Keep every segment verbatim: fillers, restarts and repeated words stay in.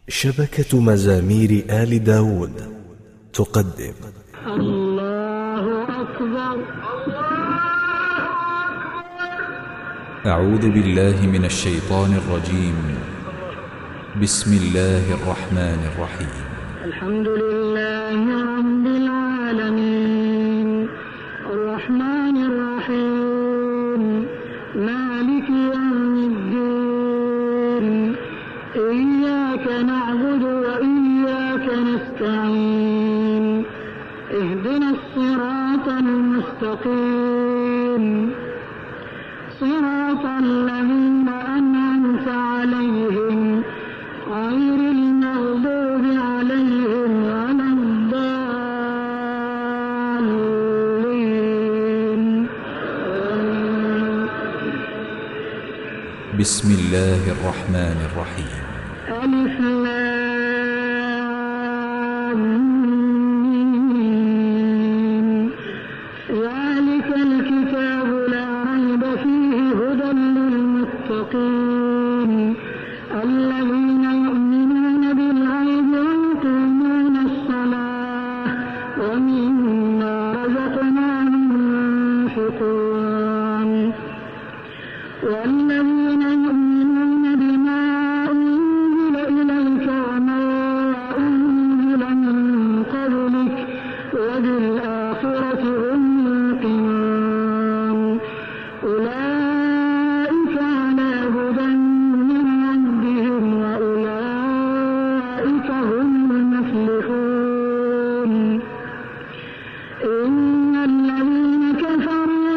شبكة مزامير آل داود تقدم الله أكبر. أعوذ بالله من الشيطان الرجيم. بسم الله الرحمن الرحيم. الحمد لله رب العالمين الرحمن الرحيم مالك يوم الدين إياك نعبد وإياك نستعين اهدنا الصراط المستقيم صراط الذين أنعمت عليهم غير المغضوب عليهم ولا الضالين. بسم الله الرحمن الرحيم. ألف لام ميم. ذلك الكتاب لا ريب فيه هدى للمتقين الذين يؤمنون بالغيب ويقيمون الصلاة ومما رزقناهم ينفقون والذين يؤمنون بما أنزل إليك وما أنزل من قبلك وبالآخرة هم يوقنون أولئك على هدى من ربهم وأولئك هم المفلحون. إن الذين كفروا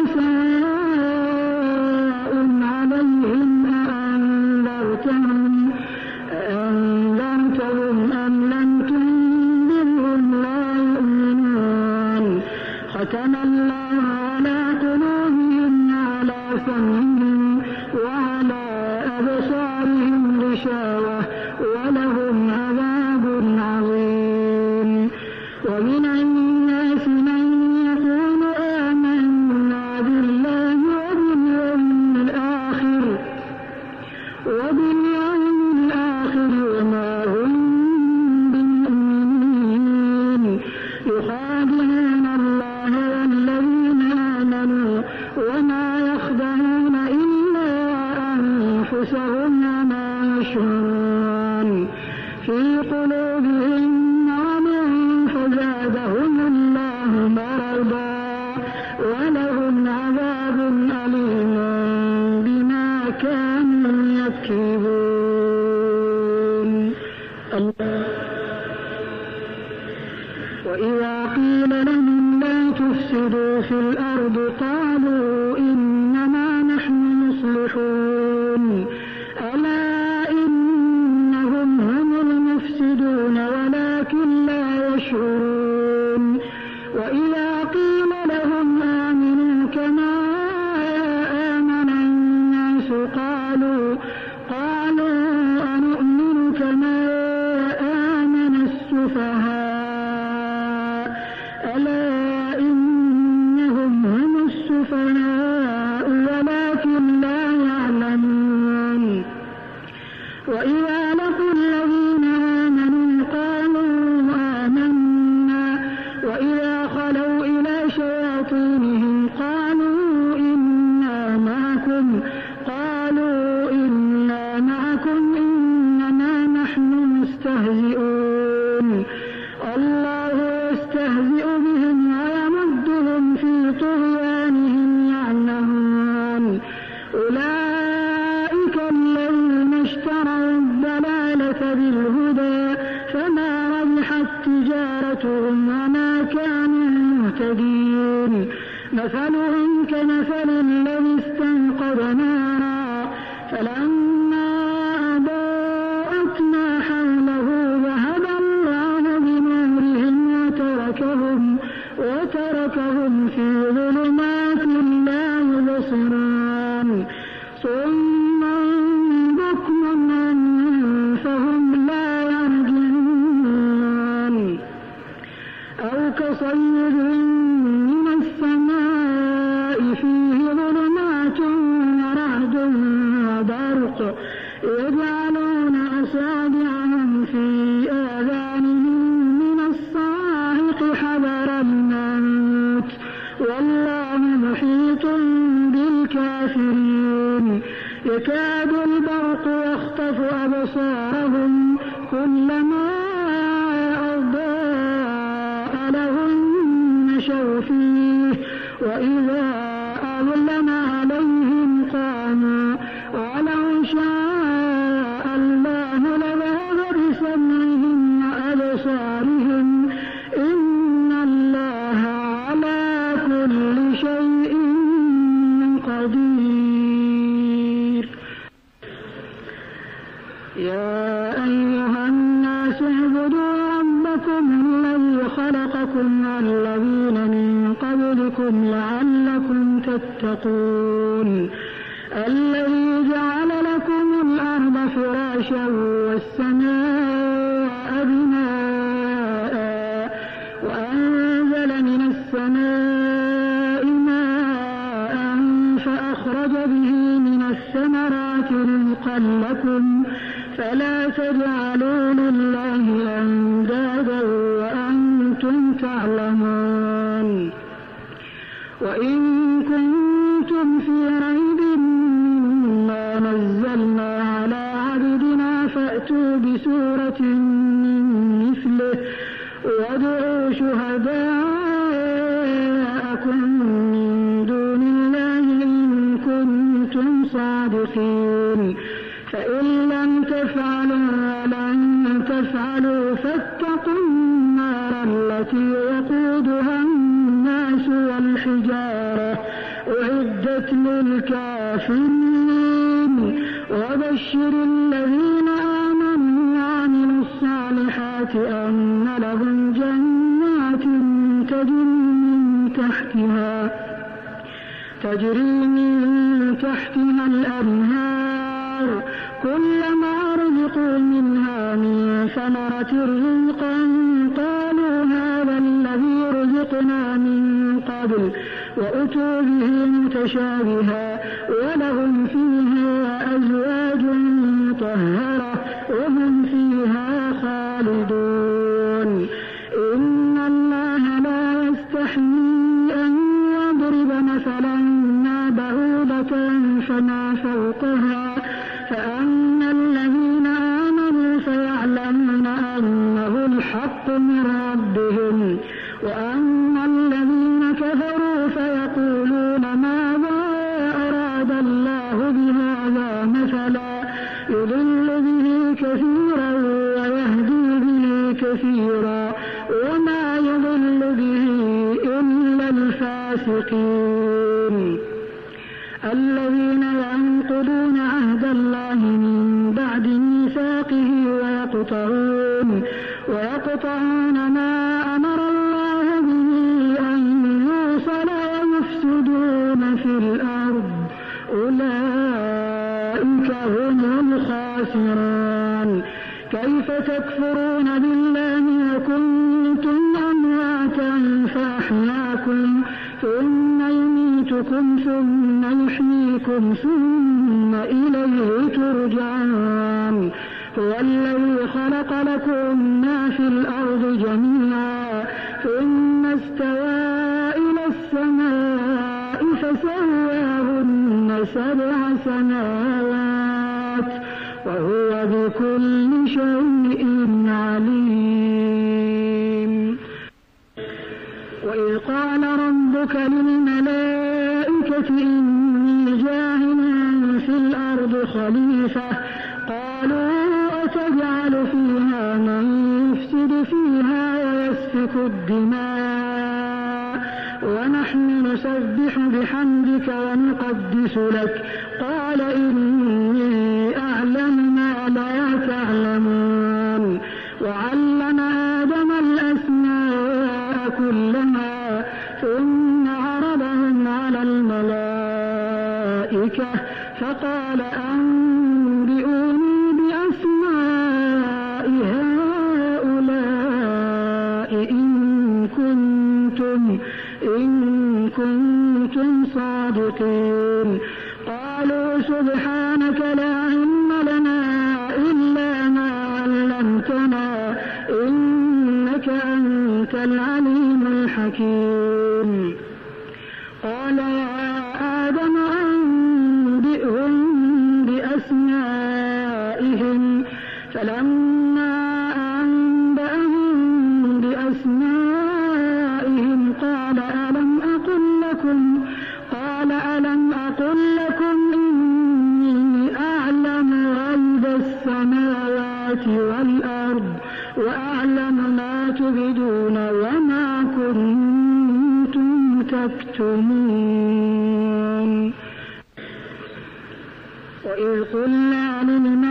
سواء عليهم أأنذرتهم أأنذرتهم أم لم تنذرهم لا يؤمنون ختم الله على قلوبهم وعلى سمعهم وعلى أبصارهم غشاوة ولهم عذاب عظيم. ومن الناس من يقول آمنا بالله وباليوم الآخر وباليوم الآخر وما هم بمؤمنين يخادعون الله والذين آمنوا وما يخدعون إلا أنفسهم وما يشعرون في قلوبهم مرض فزادهم الله مرضا ولهم عذاب أليم بما كانوا يكذبون. وإذا قيل لهم لا تفسدوا في الأرض قالوا إنما نحن مصلحون ألا إنهم هم المفسدون ولكن لا يشعرون. وإذا قيل لهم آمنوا كما آمن الناس قالوا قالوا أنؤمن كما آمن السفهاء ألا إنهم هم السفهاء ولكن لا يعلمون. وإذا لقوا الذين آمنوا قالوا آمنا وإذا خلوا إلى شياطينهم قالوا إنا معكم قالوا إنا معكم إنما نحن مستهزئون الله يستهزئ بهم ويمدهم في طغيانهم يعمهون. أولئك الذين اشتروا الضلالة بالهدى فما ربحت تجارتهم وما كانوا مهتدين. مثلهم كمثل الذي استنقذ نارا فلما أضاءت ما حوله ذهب الله بنورهم وتركهم وتركهم في ظلمات لا يبصرون صم بكم فهم لا يرجعون. أو كصيب من السماء فيه ظلمات كلما أضاء لهم مشوا فيه وإذا أظلم عليهم قاموا ولو شاء الله لذهب بسمعهم وأبصارهم إن الله على كل شيء قدير. يا أيها الناس اعبدوا ربكم الذي خلقكم والذين من قبلكم لعلكم تتقون الذي جعل لكم الأرض فراشا والسماء بناء وأنزل من السماء ماء فأخرج به من الثمرات رزقا لكم فلا تجعلوا لله أندادا وأنتم تعلمون. وإن كنتم في ريب مما نزلنا على عبدنا فأتوا بسورة من مثله وادعوا شهداءكم من دون الله إن كنتم صادقين فإن لم تفعلوا ولن تفعلوا فاتقوا النار التي وقودها الناس والحجارة أعدت للكافرين. وبشر الذين آمنوا وعملوا الصالحات أن لهم جنات تجري من تحتها تجري من تحتها الأنهار كلما رزقوا منها من ثمرة رزقا قالوا هذا الذي رزقنا من قبل وأتوا به متشابها ولهم فيها أزواج مطهرة وهم فيها خالدون. إن الله لا يستحيي أن يضرب مثلا ما بعوضة فما فوقها فأما الذين آمنوا فيعلمون أنه الحق من ربهم وأما الذين كفروا فيقولون ماذا أراد الله بهذا مثلا يضل به كثيرا ويهدي به كثيرا وما يضل به إلا الفاسقين الذين ينقضون عهد الله من بعد ميثاقه ويقطعون ويقطعون ما أمر الله به أن يوصل ويفسدون في الأرض أولئك هم الخاسرون. كيف تكفرون بالله وكنتم أمواتا فأحياكم ثم يميتكم ثم يحييكم ثم إليه ترجعون. هو الذي خلق لكم ما في الأرض جميعا ثم استوى إلى السماء فسواهن سبع سماوات وهو بكل شيء عليم. وإذ قال ربك للملائكة إني جاعل في الأرض خليفة قالوا أتجعل فيها من يفسد فيها ويسفك الدماء ونحن نسبح بحمدك ونقدس لك قال إني أعلم ما لا تعلمون. وعلم آدم الأسماء كلها ثم عرضهم على الملائكة فقال أنبئوني بأسماء هؤلاء إن كنتم إن كنتم صادقين. قالوا سبحانك لا علم لنا إلا ما علمتنا إنك أنت العليم الحكيم. قال يا آدم أنبئهم بأسمائهم فلما الأرض وأعلم ما تبدون وما كنتم تكتمون. وإذ قلنا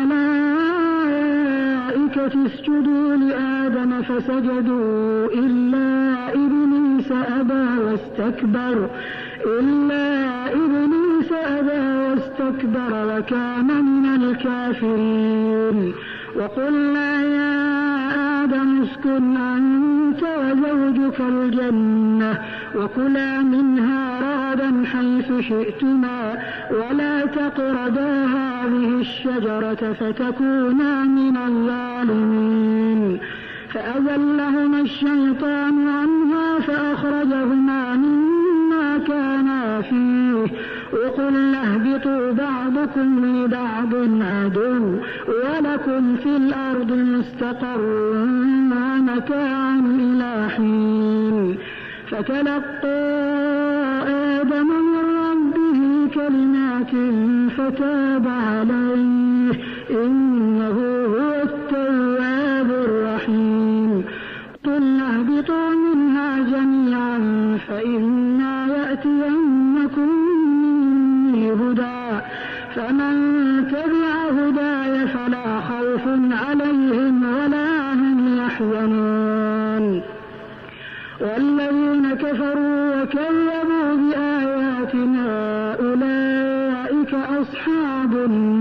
للملائكة اسجدوا لآدم فسجدوا إلا إبليس أبى واستكبر إلا إبليس أبى واستكبر وكان من الكافرين. وقلنا يا آدم اسكن أنت وزوجك الجنة وكلا منها رغدا حيث شئتما ولا تقربا هذه الشجرة فتكونا من الظالمين. فأزلهما الشيطان عنها فأخرجهما مما كانا فيه وقلنا اهبطوا بعضكم لبعض عدو ولكم في الأرض مستقر ومتاع إلى حين. فتلقى آدم من ربه كلمات فتاب عليه إنه هو التواب الرحيم. قلنا اهبطوا منها جميعا فإما يأتينكم مني هدى فمن تبع هداي فلا خوف عليهم ولا هم يحزنون. والذين كفروا وكذبوا بآياتنا أولئك أصحاب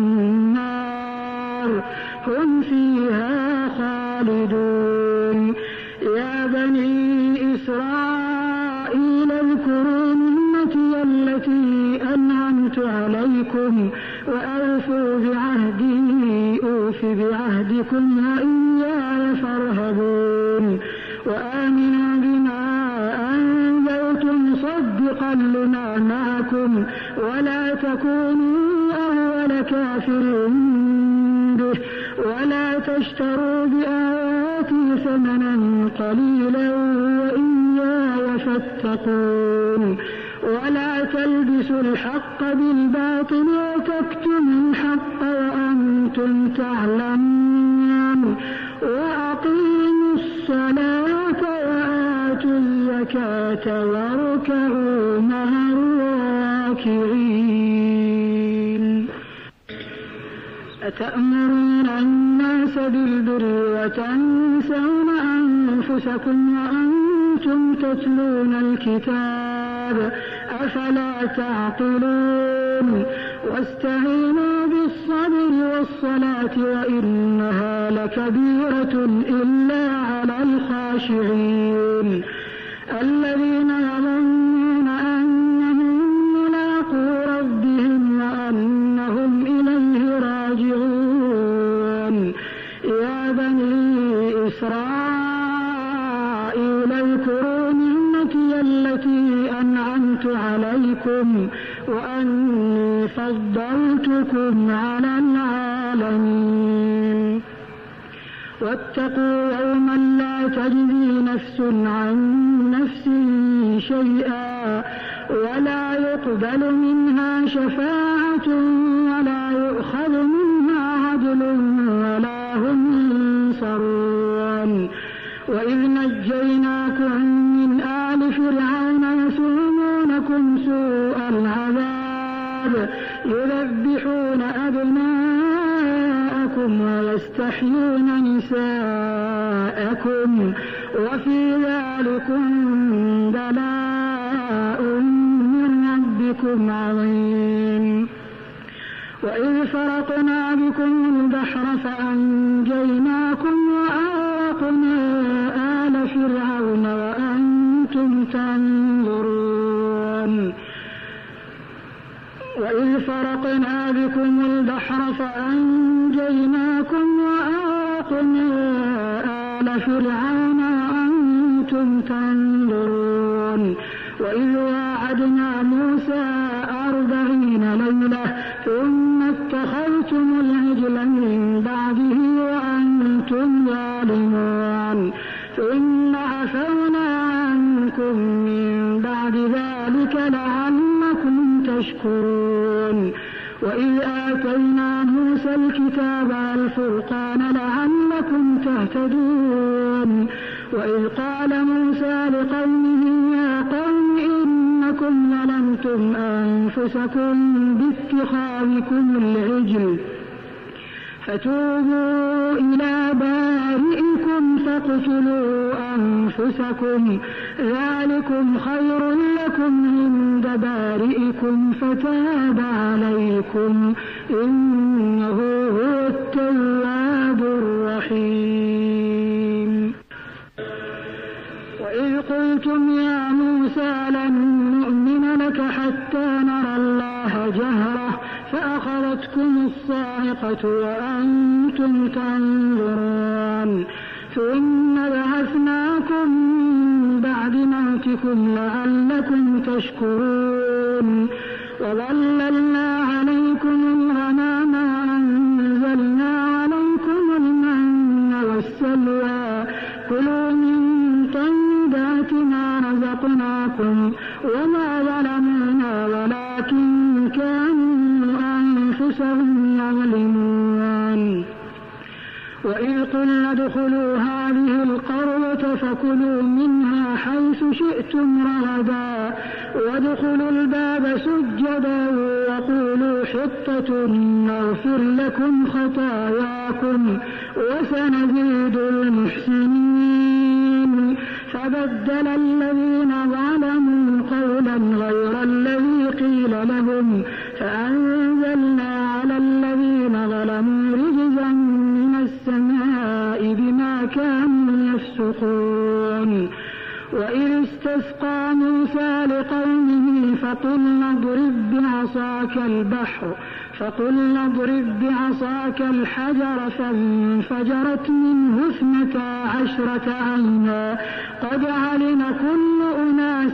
النار هم فيها خالدون. يا بني إسرائيل اذكروا نعمتي التي أنعمت عليكم وأوفوا بعهدي أوف بعهدكم وإياي فارهبون. وآمنوا بما أنزلت مصدقا لما معكم ولا تكونوا أول كافر به ولا تشتروا بآياتي ثمنا قليلا وإياي فاتقون. ولا تلبسوا الحق بالباطل وتكتموا الحق وأنتم تعلمون. وأقيموا الصلاة وآتوا الزكاة واركعوا مع الراكعين. أتأمرون الناس بالبر وتنسون أنفسكم وأنتم تتلون الكتاب أفلا تعقلون. واستعينوا بالصبر والصلاة وإنها لكبيرة إلا على الخاشعين الذين يظنون أنهم ملاقو ربهم وأنهم إليه راجعون. يا بني إسرائيل اذكروا نعمتي التي أنعمت عليكم وأني فضلتكم على العالمين. واتقوا يوما لا تجزي نفس عن نفس شيئا ولا يقبل منها شفاعة ولا يؤخذ منها عدل ولا هم ينصرون. وإذ نجيناكم من آل فرعون يسومونكم سوء العذاب يذبحون أبناءكم ويستحيون نساءكم وفي ذلكم بلاء من ربكم عظيم. وإذ فرقنا بكم البحر فأنجيناكم وأغرقنا آل فرعون وأنتم تنظرون. وإذ فرقنا بكم البحر فأنجيناكم وأغرقنا آل فرعون وأنتم تنظرون. وإذ واعدنا موسى أربعين ليلة ثم اتخذتم العجل من بعده وأنتم ظالمون ثم عفونا عنكم من بعد ذلك لعلكم تشكرون. وإذ آتينا موسى الكتاب والفرقان لعلكم لعلكم تهتدون. وإذ قال موسى لقومه يا قوم إنكم ظلمتم أنفسكم باتخاذكم العجل فتوبوا إلى بارئكم فاقتلوا أنفسكم ذلكم خير لكم عند بارئكم فتاب عليكم إنه هو التواب الرحيم. وإذ قلتم يا موسى لن نؤمن لك حتى نرى الله جهرة فأخذتكم الصاعقة وأنتم تنظرون ثم بعثناكم من بعد موتكم لعلكم تشكرون. وظللنا عليكم الغمام وأنزلنا عليكم المن والسلوى كلوا من طيبات ما رزقناكم وما ظلمونا ولكن كانوا أنفسهم يظلمون. وإذ قلنا ادخلوا هذه القرية فكلوا منها حيث شئتم رغدا وادخلوا الباب سجدا وقولوا حطة نغفر لكم خطاياكم وسنزيد المحسنين. فبدل الذين ظلموا قولا غير الذي قيل لهم فأنزلنا على الذين ظلموا رجزا من السماء بما كانوا يفسقون. وإذ استسقى موسى لقومه فقلنا اضرب بعصاك البحر فقلنا اضرب بعصاك الحجر فانفجرت منه اثنتا عشرة عينا قد علم كل أناس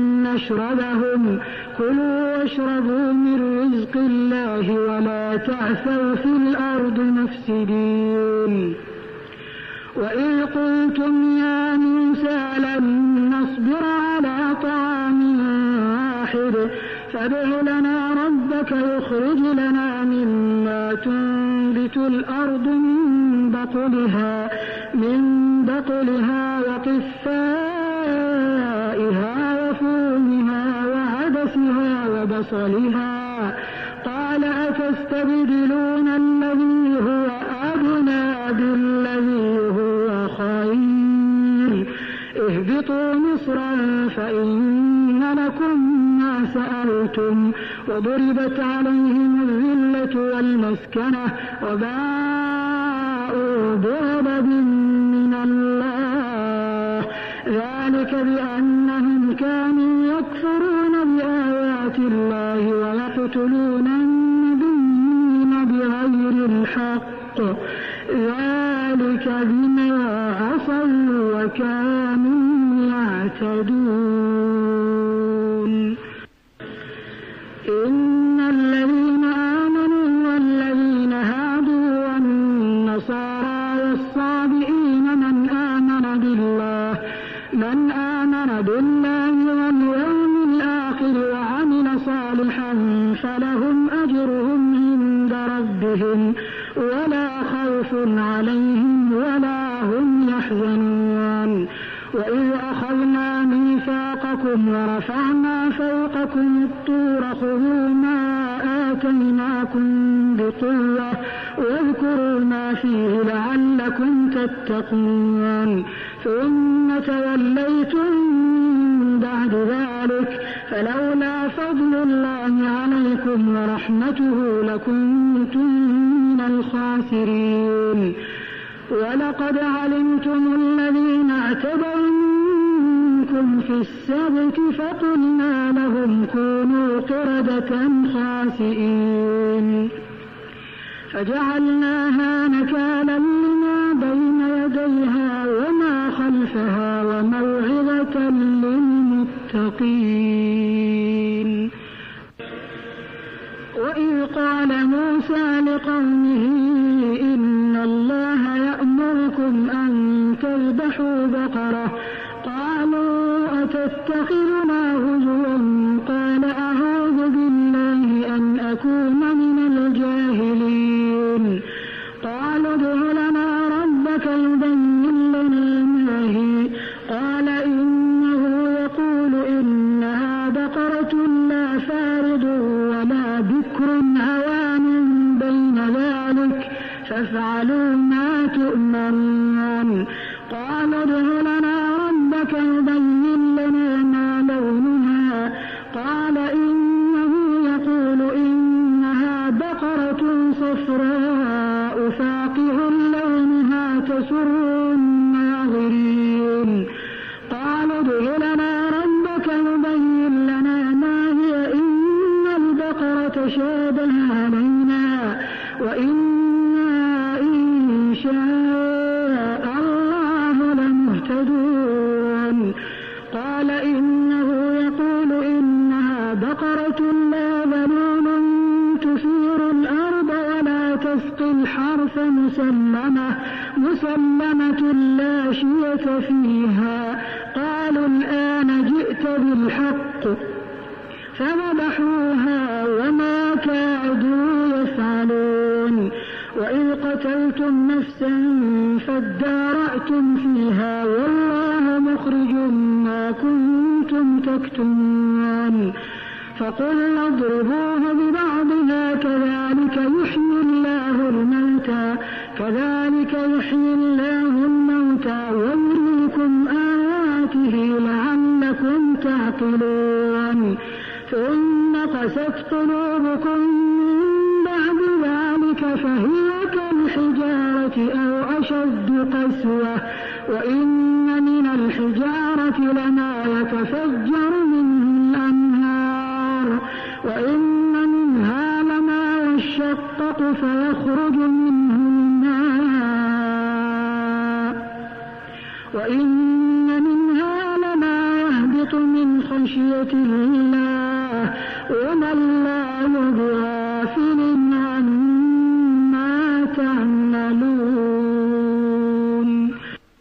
مشربهم كلوا واشربوا من رزق الله ولا تعثوا في الأرض مفسدين. وإذ قلتم يا موسى لن نصبر على طعام واحد فادع لنا ربك يخرج لنا مما تنبت الأرض من بقلها من بقلها وقثائها وفومها وعدسها وبصلها قال أتستبدلون الذي هو أدنى بالذي هو خير اهبطوا مصرا فإن لكم ما سألتم وضربت عليهم الذلة والمسكنة وباءوا بغضب من الله ذلك بأنهم كانوا يكفرون بآيات الله ويقتلون النبيين بغير الحق ذلك بما عصوا وكانوا يعتدون. إن الذين آمنوا والذين هادوا والنصارى والصابئين من آمن بالله من آمن بالله واليوم الآخر وعمل صالحا فلهم أجرهم عند ربهم ولا خوف عليهم ولا هم يحزنون. وإذ أخذنا ميثاقكم ورفعنا فوقكم الطور خذوا ما آتيناكم بقوة واذكروا ما فيه لعلكم تتقون ثم توليتم بعد ذلك فلولا فضل الله عليكم ورحمته لكنتم من الخاسرين. ولقد علمتم الذين اعتدوا منكم في السبت فقلنا لهم كونوا قردة خاسئين فجعلناها نكالا لما بين يديها وما خلفها وموعظة للمتقين. وإذ قال موسى لقومه إن الله يأمركم أن تذبحوا بقرة قالوا أتتخذنا هزوا قال أعوذ بالله أن أكون من الجاهلين. قالوا ادع لنا ربك الناظرين. قالوا ادع لنا ربك يبين لنا ما هي إن البقرة تشابه علينا وإنا إن شاء الله لمهتدون. قال إنه يقول إنها بقرة لا ذلول تثير الأرض ولا تسقي الحرث مسلمة مسلمة لا شية فيها. قالوا الآن جئت بالحق فذبحوها وما كادوا يفعلون. وإذ قتلتم نفسا فادارأتم فيها والله مخرج ما كنتم تكتمون. فقلنا اضربوه ببعضها كذلك يحيي الله الموتى كذلك يحيي الله الموتى ويريكم آياته لعلكم تعقلون. ثم قست قلوبكم من بعد ذلك فهي كالحجارة أو أشد قسوة وإن من الحجارة لما يتفجر منه الأنهار وإن منها لما يشقق فيخرج منه الماء وإن منها لما يهبط من خشية الله وما الله بغافل عما تعملون.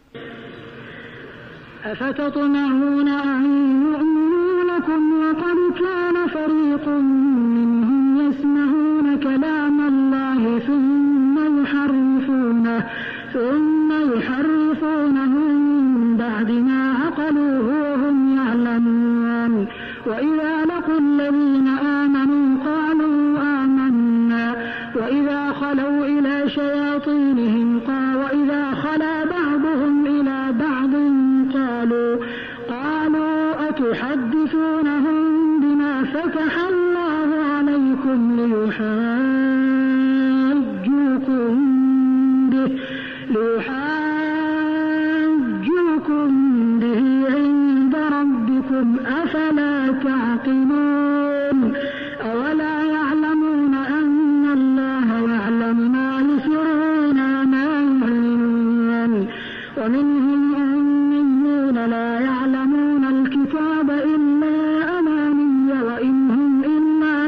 أفتطمعون أن يؤمنوا لكم وقد كان فريق منهم يسمعون كلام الله ثم يحرفونه ثم يحرفونه من بعد ما عقلوه وهم يعلمون. وإذا لقوا الذين آمنوا قالوا آمنا وإذا خلوا إلى شياطينهم قالوا وإذا خلا بعضهم إلى بعض قالوا قالوا أتحدثونهم بما فتح الله عليكم ليحاجوكم به ليحاجوكم به عند ربكم أفلا تعقلون. أولا يعلمون أن الله يعلم ما يسرون وما يعلنون. ومنهم أميون لا يعلمون الكتاب إلا أماني وإن هم إلا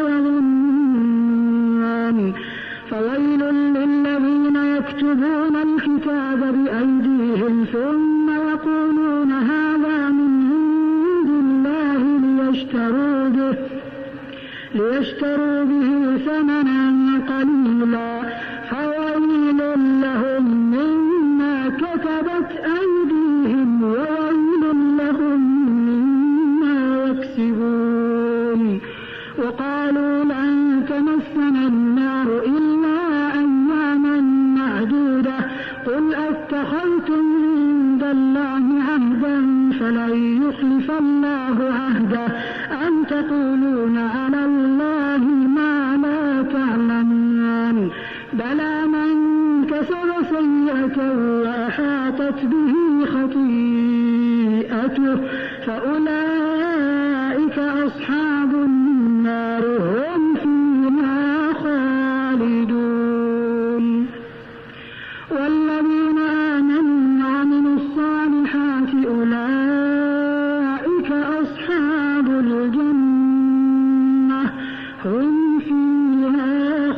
يظنون. فويل للذين يكتبون الكتاب بأيديهم ثم يقولون هذا من عند الله ليشتروا به ليشتروا به ثمنا قليلا فويل لهم مما كتبت أيديهم وويل لهم مما يكسبون. وقالوا لن تمسنا النار إلا أياما معدودة قل أتخذتم عند الله عهدا فلن يخلف الله عهده أم تقولون على الله ما لا تعلمون. بلى من كسب سيئة وأحاطت به خطيئته فأولئك أصحاب النار هم فيها خالدون. والذين آمنوا وعملوا الصالحات أولئك أصحاب الجنة هم فيها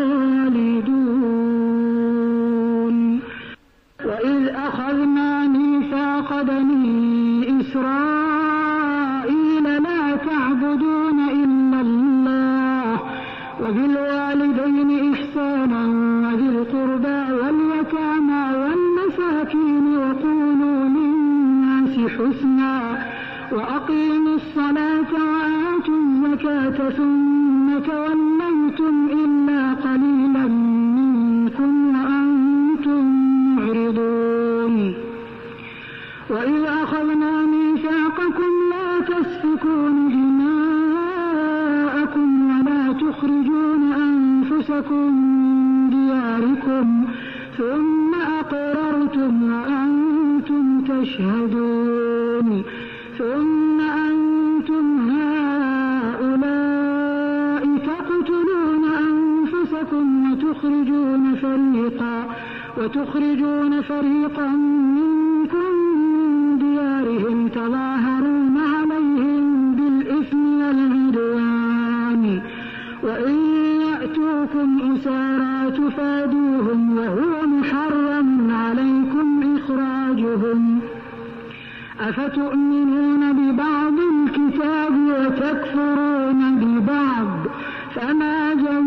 خالدون. وإذ أخذنا ميثاق بني إسرائيل لا تعبدون إلا الله وبالوالدين إحسانا وذي القربى واليتامى والمساكين وقولوا للناس حسنا وأقيموا الصلاة وآتوا الزكاة ثم توليتم إلا قليلا منكم وأنتم معرضون. وإذ أخذنا ميثاقكم لا تسفكون دماءكم ولا تخرجون أنفسكم من دياركم ثم أقررتم وأنتم يشهدون ثم أنتم هؤلاء تقتلون أنفسكم وتخرجون فريقا وتخرجون فريقا منكم من ديارهم تظاهرون عليهم بالإثم والعدوان وإن يأتوكم أسارى تفادوهم وهو محرم عليكم إخراجهم أفتؤمنون ببعض الكتاب وتكفرون ببعض فما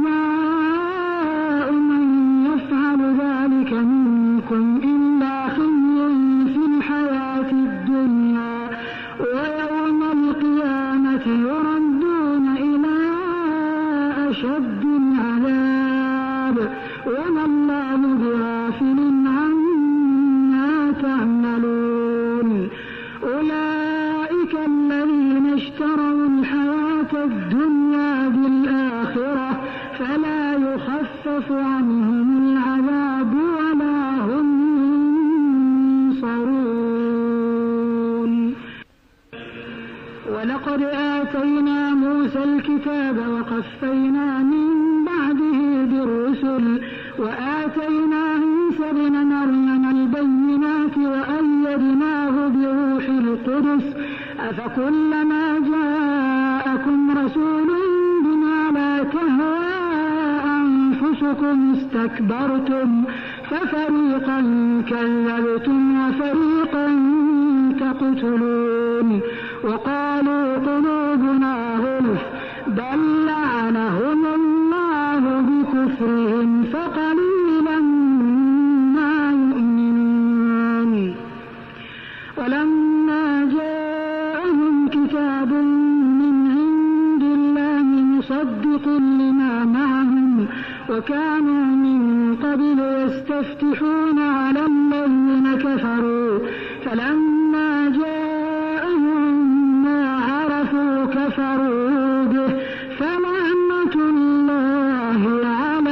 جزاء من يفعل ذلك منكم إلا خزي في الحياة الدنيا ويوم القيامة يردون إلى أشد العذاب وما الله بغافل عما تعملون أولئك الذين اشتروا الحياة الدنيا بالآخرة فلا يخفف عنهم العذاب ولا هم ينصرون ولقد آتينا موسى الكتاب وقفينا من بعده بالرسل وآتينا عيسى ابن مريم البينات وأيدناه بروح القدس أفكلما جاءكم رسول بما لا تهوى أنفسكم استكبرتم ففريقا كذبتم وفريقا تقتلون وقالوا قلوبنا غلف بل لعنهم الله بكفرهم فقليلا ما يؤمنون ولما جاءهم كتاب من عند الله مصدق لما معهم وكانوا من قبل يستفتحون على الذين كفروا فلما جاءهم ما عرفوا كفروا به فلعنة الله على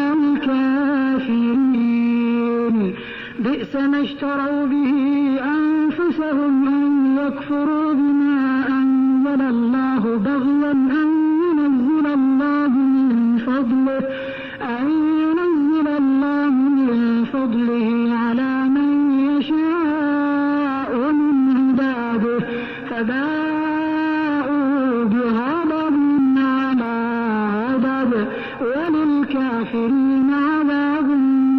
الكافرين بئس ما اشتروا به أنفسهم أن يكفروا بما أنزل الله بغيا أن ينزل الله من فضله أن ينزل الله من فضله على من يشاء من عباده فباءوا بغضب على غضب وللكافرين عذاب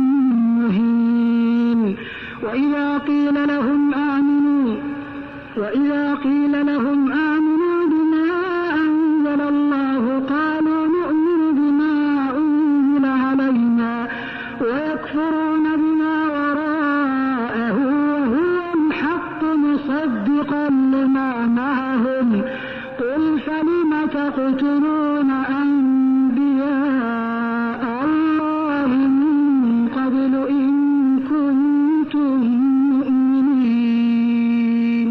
مهين وإذا قيل لهم آمنوا وإذا قيل لهم آمنوا بما أنزل الله قالوا نؤمن بما أنزل علينا ويكفرون بما وراءه وهو الحق مصدقا لما معهم قل فلم تقتلون أنبياء الله من قبل إن كنتم مؤمنين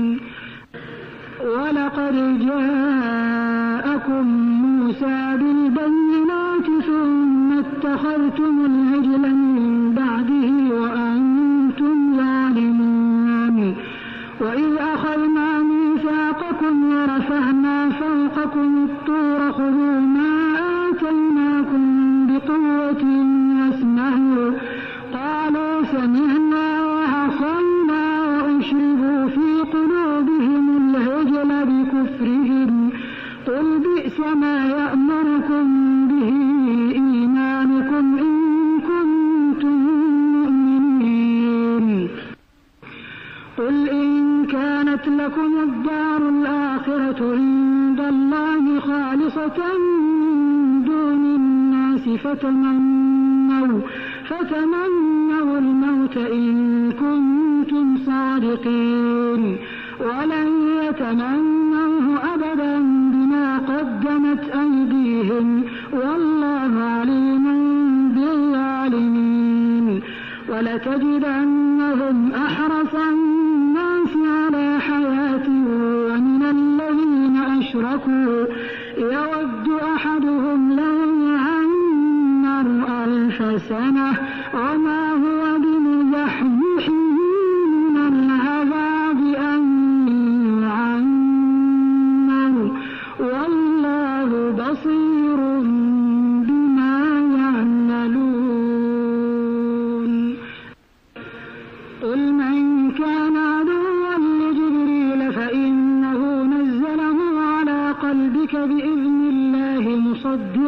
ولقد جاءكم موسى بالبينات ثم اتخذتم العجل من بعده وأنتم ظالمون وإذ أخذنا ميثاقكم ورفعنا فوقكم الطور خذوا ما آتيناكم بقوة واسمعوا قالوا سمعنا وعصينا وأشربوا في قلوبهم العجل بكفرهم قل بئس ما يأمركم به إيمانكم إن كنتم مؤمنين قل إن كانت لكم الدار الآخرة عند الله خالصة من دون الناس فتمنوا فتمنوا الموت إن كنتم صادقين ولن يتمنوه أبدا بما قدمت أيديهم والله عليم بالظالمين ولتجدنهم أحرص الناس على حياة ومن الذين أشركوا يود أحدهم لو يعمر ألف سنة وما هو بمزحزحه من العذاب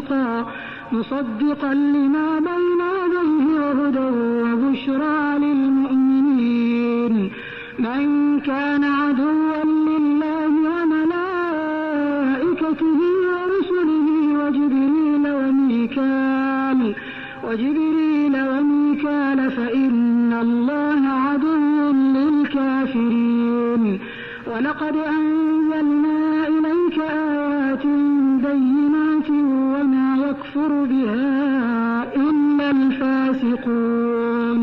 مصدقا مصدقا لما بين يديه وهدى وبشرى للمؤمنين. من كان عدوا لله وملائكته ورسله وجبريل وميكال وجبريل وميكال فإن الله عدو للكافرين. ولقد أنزلنا إليك آيات بينات وما يكفر بها إلا الفاسقون.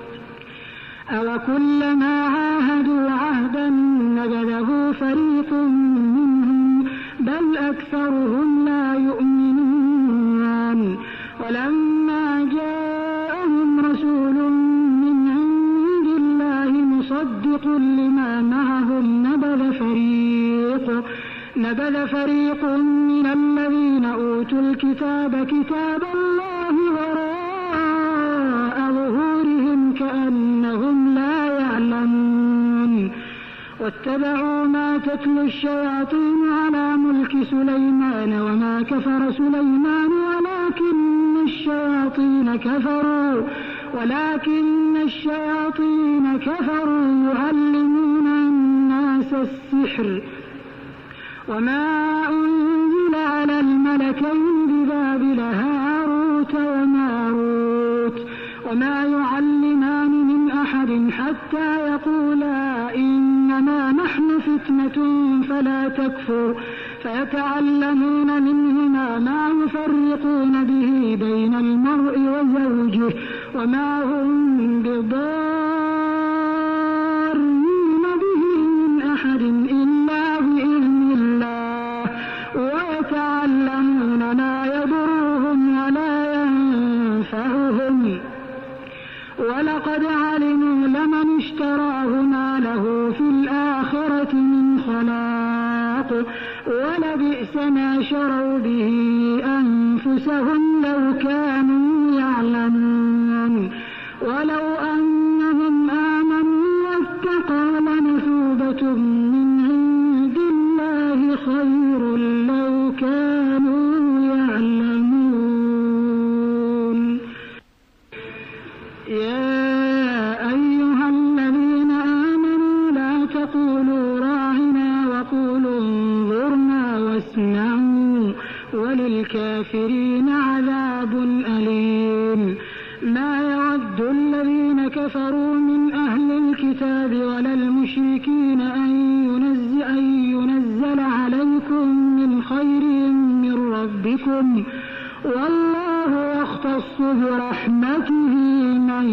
أوكلما عاهدوا عهدا نبذه فريق منهم بل أكثرهم لا يؤمنون. ولما جاءهم رسول من عند الله مصدق لما معهم نبذ فريق نبذ فريق من الذين أوتوا الكتاب كتاب الله وراء ظهورهم كأنهم لا يعلمون. واتبعوا ما تتلو الشياطين على ملك سليمان وما كفر سليمان ولكن الشياطين كفروا ولكن الشياطين كفروا يعلمون الناس السحر وما أنزل على الملكين ببابل هاروت وماروت وما يعلمان من أحد حتى يقولا إنما نحن فتنة فلا تكفر فيتعلمون منهما ما يفرقون به بين المرء وزوجه وما هم بضارين به من أحد إلا بإذن الله ويتعلمون ما يضرهم ولا ينفعهم ولقد علموا لمن اشتراه ما له في الآخرة من خلاق ولبئس ما شروا به أنفسهم لو كانوا يعلمون. ولو أنهم آمنوا واتقوا لمثوبة من عند الله خير لو كانوا يعلمون. يا أيها الذين آمنوا لا تقولوا راعنا وقولوا انظرنا واسمعوا وللكافرين عذاب أليم. ما يود الذين كفروا من أهل الكتاب ولا المشركين أن ينزل, أن ينزل عليكم من خير من ربكم والله يختص برحمته من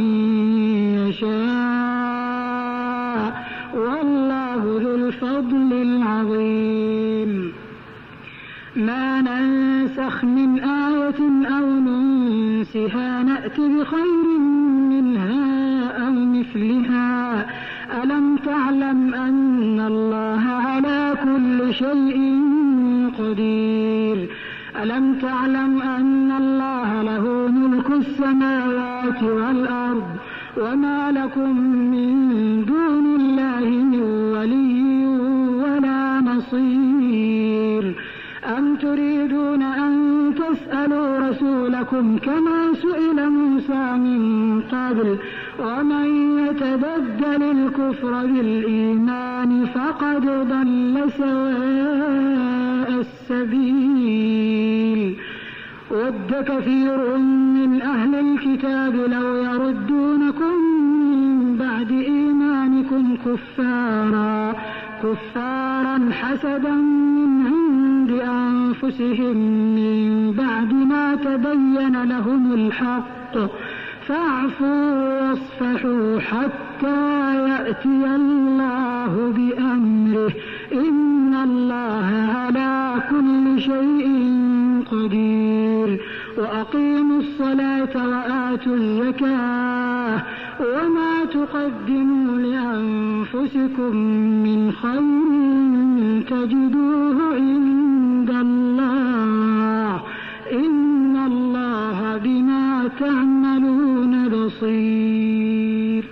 يشاء والله ذو الفضل العظيم. ما ننسخ من آية أو ننسها نأت بخير منها أو مثلها. ألم تعلم أن الله على كل شيء قدير. ألم تعلم أن الله له ملك السماوات والأرض وما لكم من دون الله من ولي ولا نصير. أم تريدون أن تسألوا رسولكم كما سئل موسى من قبل ومن يتبدل الكفر بالإيمان فقد ضل سواء السبيل. ود كثير من أهل الكتاب لو يردونكم من بعد إيمانكم كفارا كفارا حسدا من عند أنفسهم من بعد ما تبين لهم الحق فاعفوا واصفحوا حتى يأتي الله بأمره إن الله على كل شيء قدير. وأقيموا الصلاة وآتوا الزكاة وما تقدموا لأنفسكم من خير تجدوه عند الله إن الله بما تعملون بصير.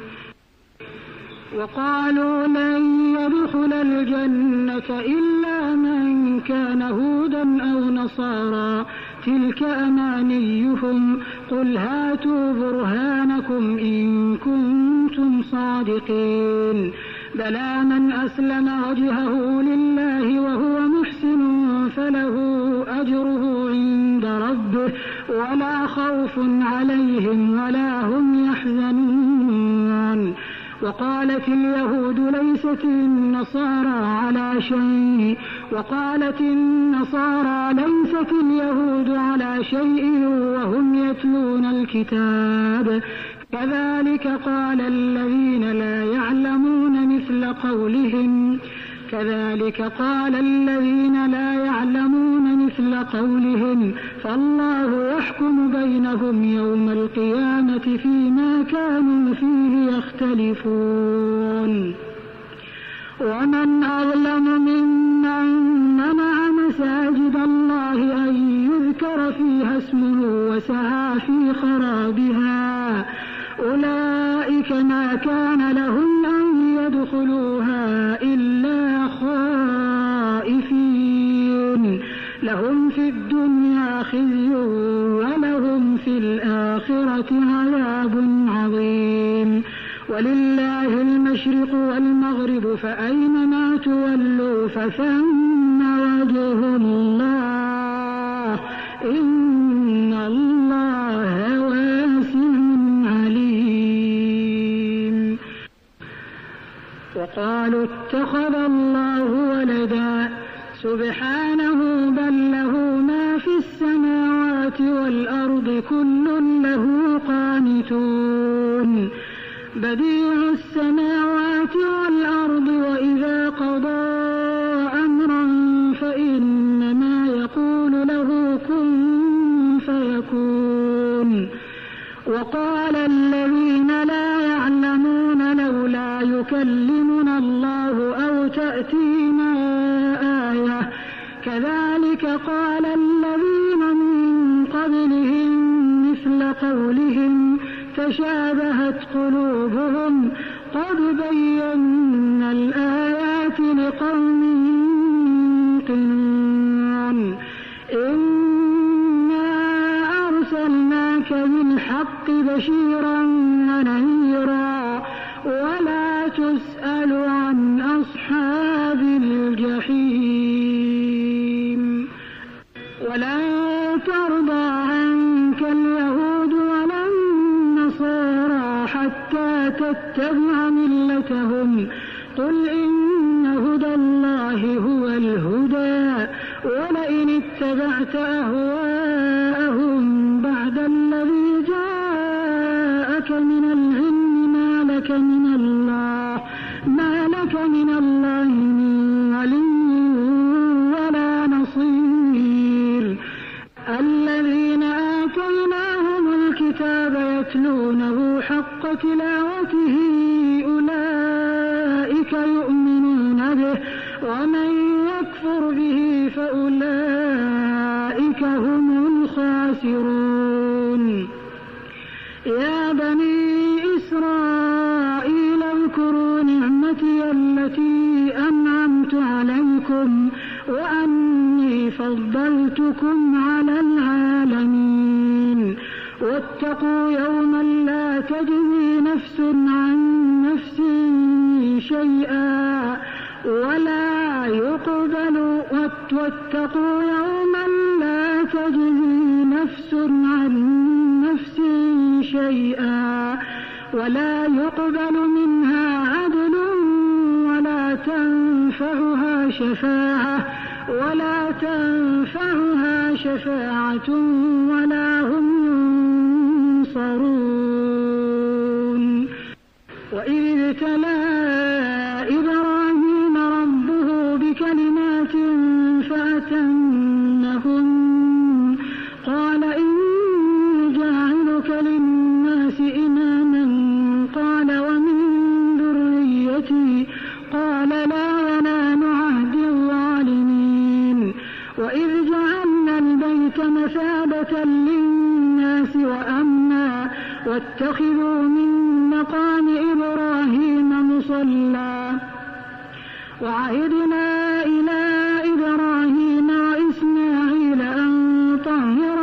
وقالوا لن يدخل الجنة إلا من كان هودا أو نصارى تلك أمانيهم قل هاتوا برهانكم إن كنتم صادقين بلى من أسلم وجهه لله وهو محسن فله أجره عند ربه ولا خوف عليهم ولا هم يحزنون. وقالت اليهود ليست النصارى على شيء وقالت النصارى ليست اليهود على شيء وهم يتلون الكتاب كذلك قال الذين لا يعلمون مثل قولهم كذلك قال الذين لا يعلمون مثل قولهم فالله يحكم بينهم يوم القيامة فيما كانوا فيه يختلفون. ومن أظلم ممن منع مساجد الله أن يذكر فيها اسمه وسعى في خرابها أولئك ما كان لهم أن يدخلوها إلا خائفين لهم في الدنيا خزي ولهم في الآخرة عذاب عظيم. ولله المشرق والمغرب فأينما تولوا فثم وجه الله إن الله واسع عليم. وقالوا اتخذ الله ولدا سبحانه بل له ما في السماوات والأرض كل له قانتون بديع السماوات والأرض وإذا قضى أمرا فإنما يقول له كن فيكون. وقال الذين لا يعلمون لولا يكلمنا الله أو تأتينا آية كذلك قال الذين من قبلهم مثل قولهم تشابهت قلوبهم قد بينا الآيات لقوم يوقنون. إنا أرسلناك بالحق بشيرا ونذيرا ولا تسأل عن أصحاب الجحيم. ولن ترضى عنك اليهود ولا النصارى حتى تتبع ملتهم قل إن هدى الله هو الهدى ولئن اتبعت أهواءهم بعد الذي جاءك من العلم ما لك من الله ما لك من الله من ولي ولا نصير. الذين آتيناهم الكتاب يتلونه حق تلاوته أولئك يؤمنون به ومن يكفر به فأولئك هم الخاسرون. يا بني إسرائيل اذكروا نعمتي التي أنعمت عليكم وأني فضلتكم على العالمين. واتقوا يوما لا تجزي نفس عن نفس شيئا ولا يقبل واتقوا يوما لا تجزي نفس عن نفس شيئا ولا يقبل منها عدل ولا تنفعها شفاعة ولا تنفعها شفاعة ولا هم ينصرون. وإذ ابتلى إبراهيم ربه بكلمات فأتمهن قال إني جاعلك للناس إماما قال ومن ذريتي قال لا ينال عهد الظالمين. وإذ جعلنا البيت مثابة للناس وأمنا واتخذوا من مقام إبراهيم مصلى وعهدنا إلى إبراهيم وإسماعيل أن طهر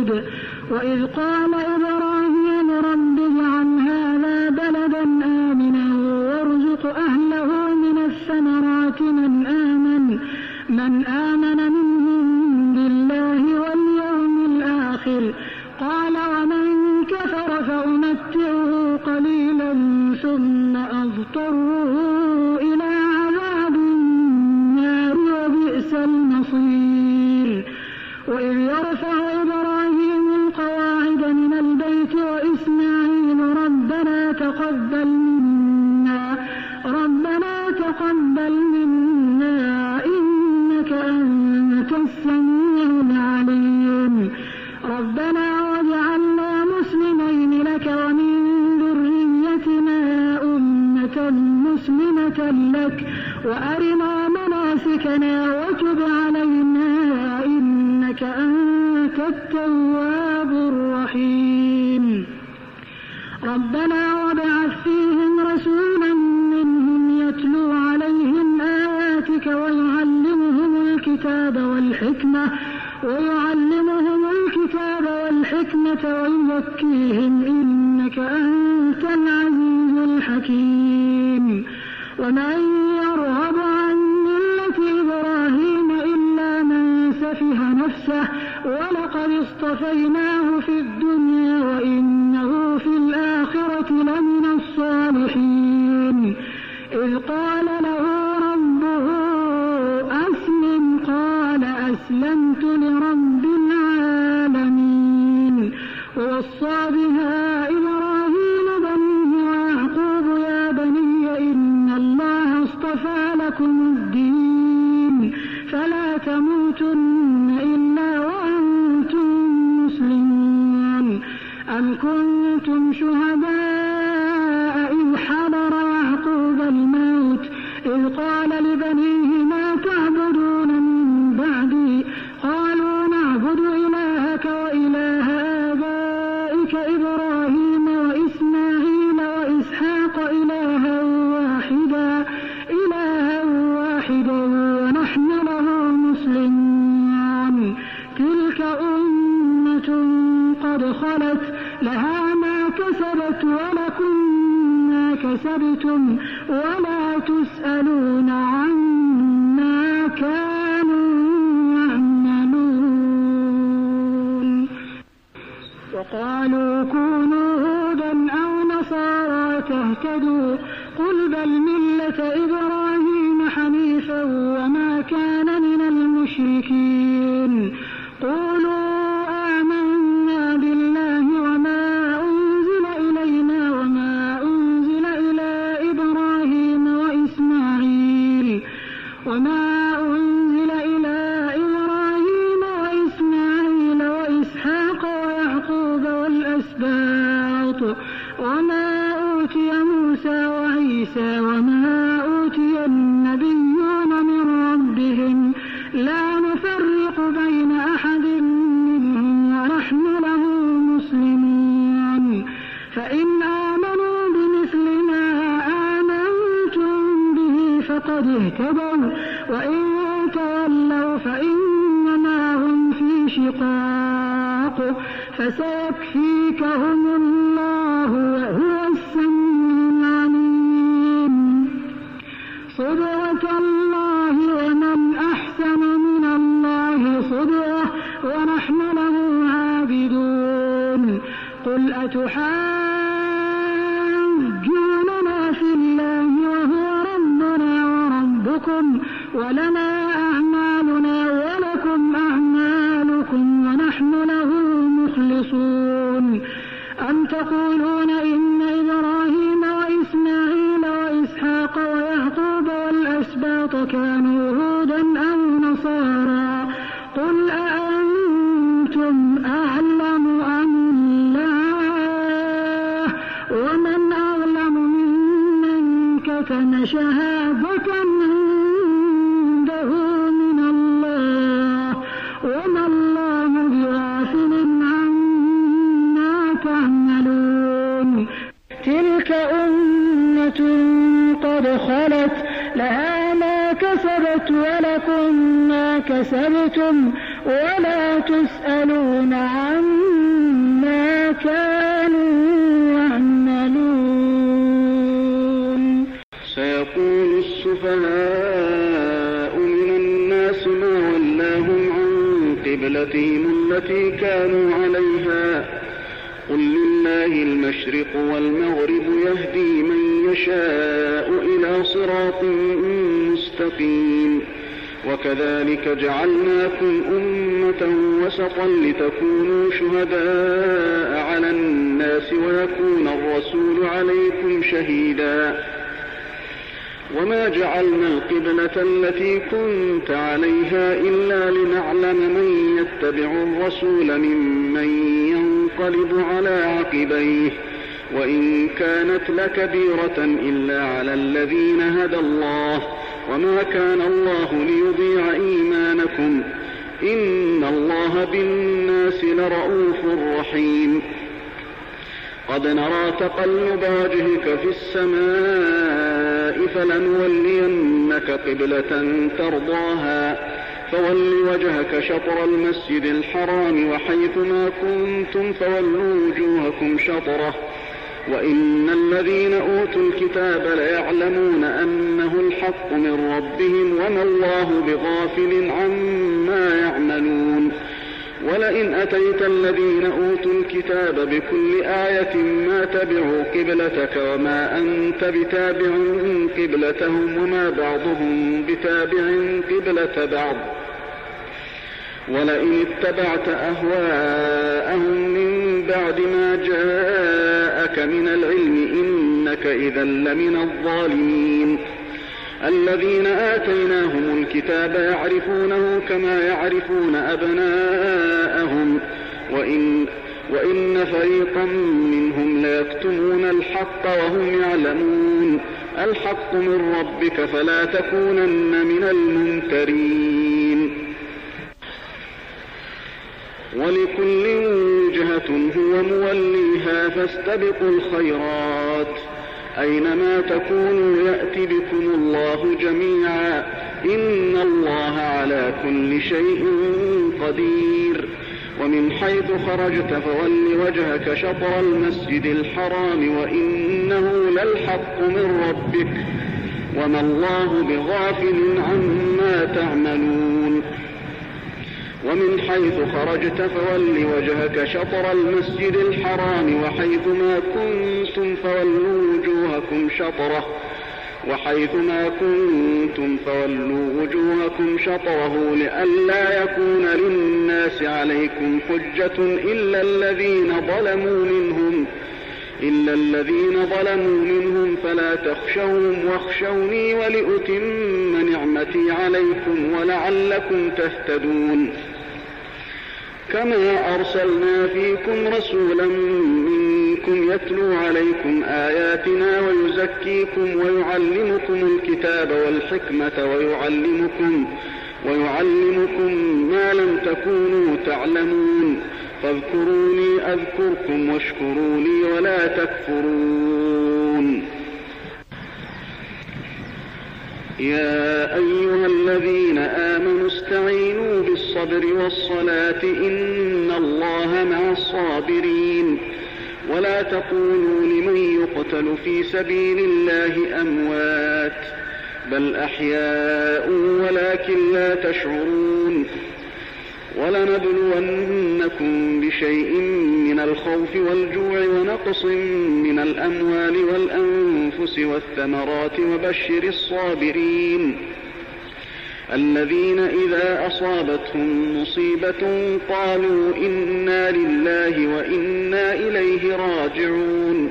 هود. وإذ قال إبراهيم رب اجعل هذا بلدا آمنا وارزق أهله من الثمرات من آمن من آمن منهم بالله واليوم الآخر. قال ومن كفر فأمتعه قليلا ثم أضطره إلى عذاب النار وبئس المصير. وإذ يرفع إبراهيم القواعد من البيت وإسماعيل ربنا تقبل منا ربنا تقبل منا إنك أنت السميع العليم. ربنا واجعلنا مسلمين لك ومن ذريتنا أمة مسلمة لك وأرنا مناسكنا وتب علينا إنك أنت التواب الرحيم. ربنا وابعث فيهم رسولا منهم يتلو عليهم آياتك ويعلمهم الكتاب والحكمة ويعلمهم الكتاب والحكمة ويزكيهم إنك أنت العزيز الحكيم. ومن يرغب عن ملة إبراهيم إلا من سفه نفسه ولقد اصطفيناه في الدنيا وإنه في الآخرة لمن الصالحين. إذ قال له ربه أسلم قال أسلمت لرب العالمين. ووصى بها إبراهيم بنيه ويعقوب يا بني إن الله اصطفى لكم الدين فلا تموتن إلا وأنتم مسلمون. أم كنتم شهداء إذ حضر يعقوب الموت إذ قال لبنيه ما تعبدون من بعدي قالوا نعبد إلهك وإله آبائك إبراهيم وإسماعيل وإسحاق إلها واحدا إلها واحدا ونحن له مسلمون. تلك أمة قد خلت لها ما كسبت ولكم ما كسبتم ولا تسألون عما كانوا يعملون. وقالوا كونوا هودا أو نصارى تهتدوا قل بل ملة إبراهيم حنيفا وما كان من المشركين. قولوا آمنا بالله وما أنزل إلينا وما أنزل إلى إبراهيم وإسماعيل وما أنزل إلى إبراهيم وإسماعيل وإسحاق ويعقوب والأسباط وما أوتي موسى وعيسى وما أوتي النبيون من ربهم لا نفرق بين أحد منهم ونحن له مسلمون. فإن آمنوا بمثل ما آمنتم به فقد اهتدوا وإن تولوا فإنما هم في شقاق فسيكفيكهم الله وهو السميع العليم. صبغة الله ومن أحسن من الله صبغة ونحن له عابدون. قل أتحاجوننا في الله وهو ربنا وربكم ولنا أعمالنا ولكم أعمالكم ونحن له مخلصون. أم تقولون إن إبراهيم وإسماعيل وإسحاق ويعقوب والأسباط كانوا هودا أو نصارى قل أأنتم أعلم أم الله ومن أظلم ممن كتم شهادة عنده من الله وما الله بغافل عما تعملون. تلك أمة قد خلت لها ما كسبت ولكم ما كسبتم ولا تسألون عما التي كانوا عليها قل لله المشرق والمغرب يهدي من يشاء إلى صراط مستقيم وكذلك جعلناكم أمة وسطا لتكونوا شهداء على الناس ويكون الرسول عليكم شهيدا وما جعلنا القبلة التي كنت عليها إلا لنعلم من يتبع الرسول ممن ينقلب على عقبيه وإن كانت لكبيرة إلا على الذين هدى الله وما كان الله ليضيع إيمانكم إن الله بالناس لرؤوف رحيم قد نرى تقلب وجهك في السماء فلنولينك قبلة ترضاها فول وجهك شطر المسجد الحرام وحيثما كنتم فولوا وجوهكم شطره وإن الذين أوتوا الكتاب ليعلمون أنه الحق من ربهم وما الله بغافل عما يعملون ولئن أتيت الذين أوتوا الكتاب بكل آية ما تبعوا قبلتك وما أنت بتابع قبلتهم وما بعضهم بتابع قبلة بعض ولئن اتبعت أهواءهم من بعد ما جاءك من العلم إنك إذا لمن الظالمين الذين آتيناهم الكتاب يعرفونه كما يعرفون أبناءهم وإن, وإن فريقا منهم ليكتمون الحق وهم يعلمون الحق من ربك فلا تكونن من الممترين ولكل وجهة هو موليها فاستبقوا الخيرات أينما تكونوا يأتي بكم الله جميعا إن الله على كل شيء قدير ومن حيث خرجت فول وجهك شطر المسجد الحرام وإنه للحق من ربك وما الله بغافل عما تعملون ومن حيث خرجت فول وجهك شطر المسجد الحرام وحيثما كنتم فولوا وجوهكم شطره وحيثما كنتم فولوا وجوهكم شطره لئلا يكون للناس عليكم حجة إلا الذين ظلموا منهم إلا الذين ظلموا منهم فلا تخشوهم واخشوني ولأتم نعمتي عليكم ولعلكم تهتدون كما أرسلنا فيكم رسولا منكم يتلو عليكم آياتنا ويزكيكم ويعلمكم الكتاب والحكمة ويعلمكم ويعلمكم ما لم تكونوا تعلمون فاذكروني أذكركم واشكروا لي ولا تكفرون يا أيها الذين آمنوا استعينوا بالصبر والصلاة إن الله مع الصابرين ولا تقولوا لمن يقتل في سبيل الله أموات بل أحياء ولكن لا تشعرون ولنبلونكم بشيء من الخوف والجوع ونقص من الأموال والأنفس والثمرات وبشر الصابرين الذين إذا أصابتهم مصيبة قالوا إنا لله وإنا إليه راجعون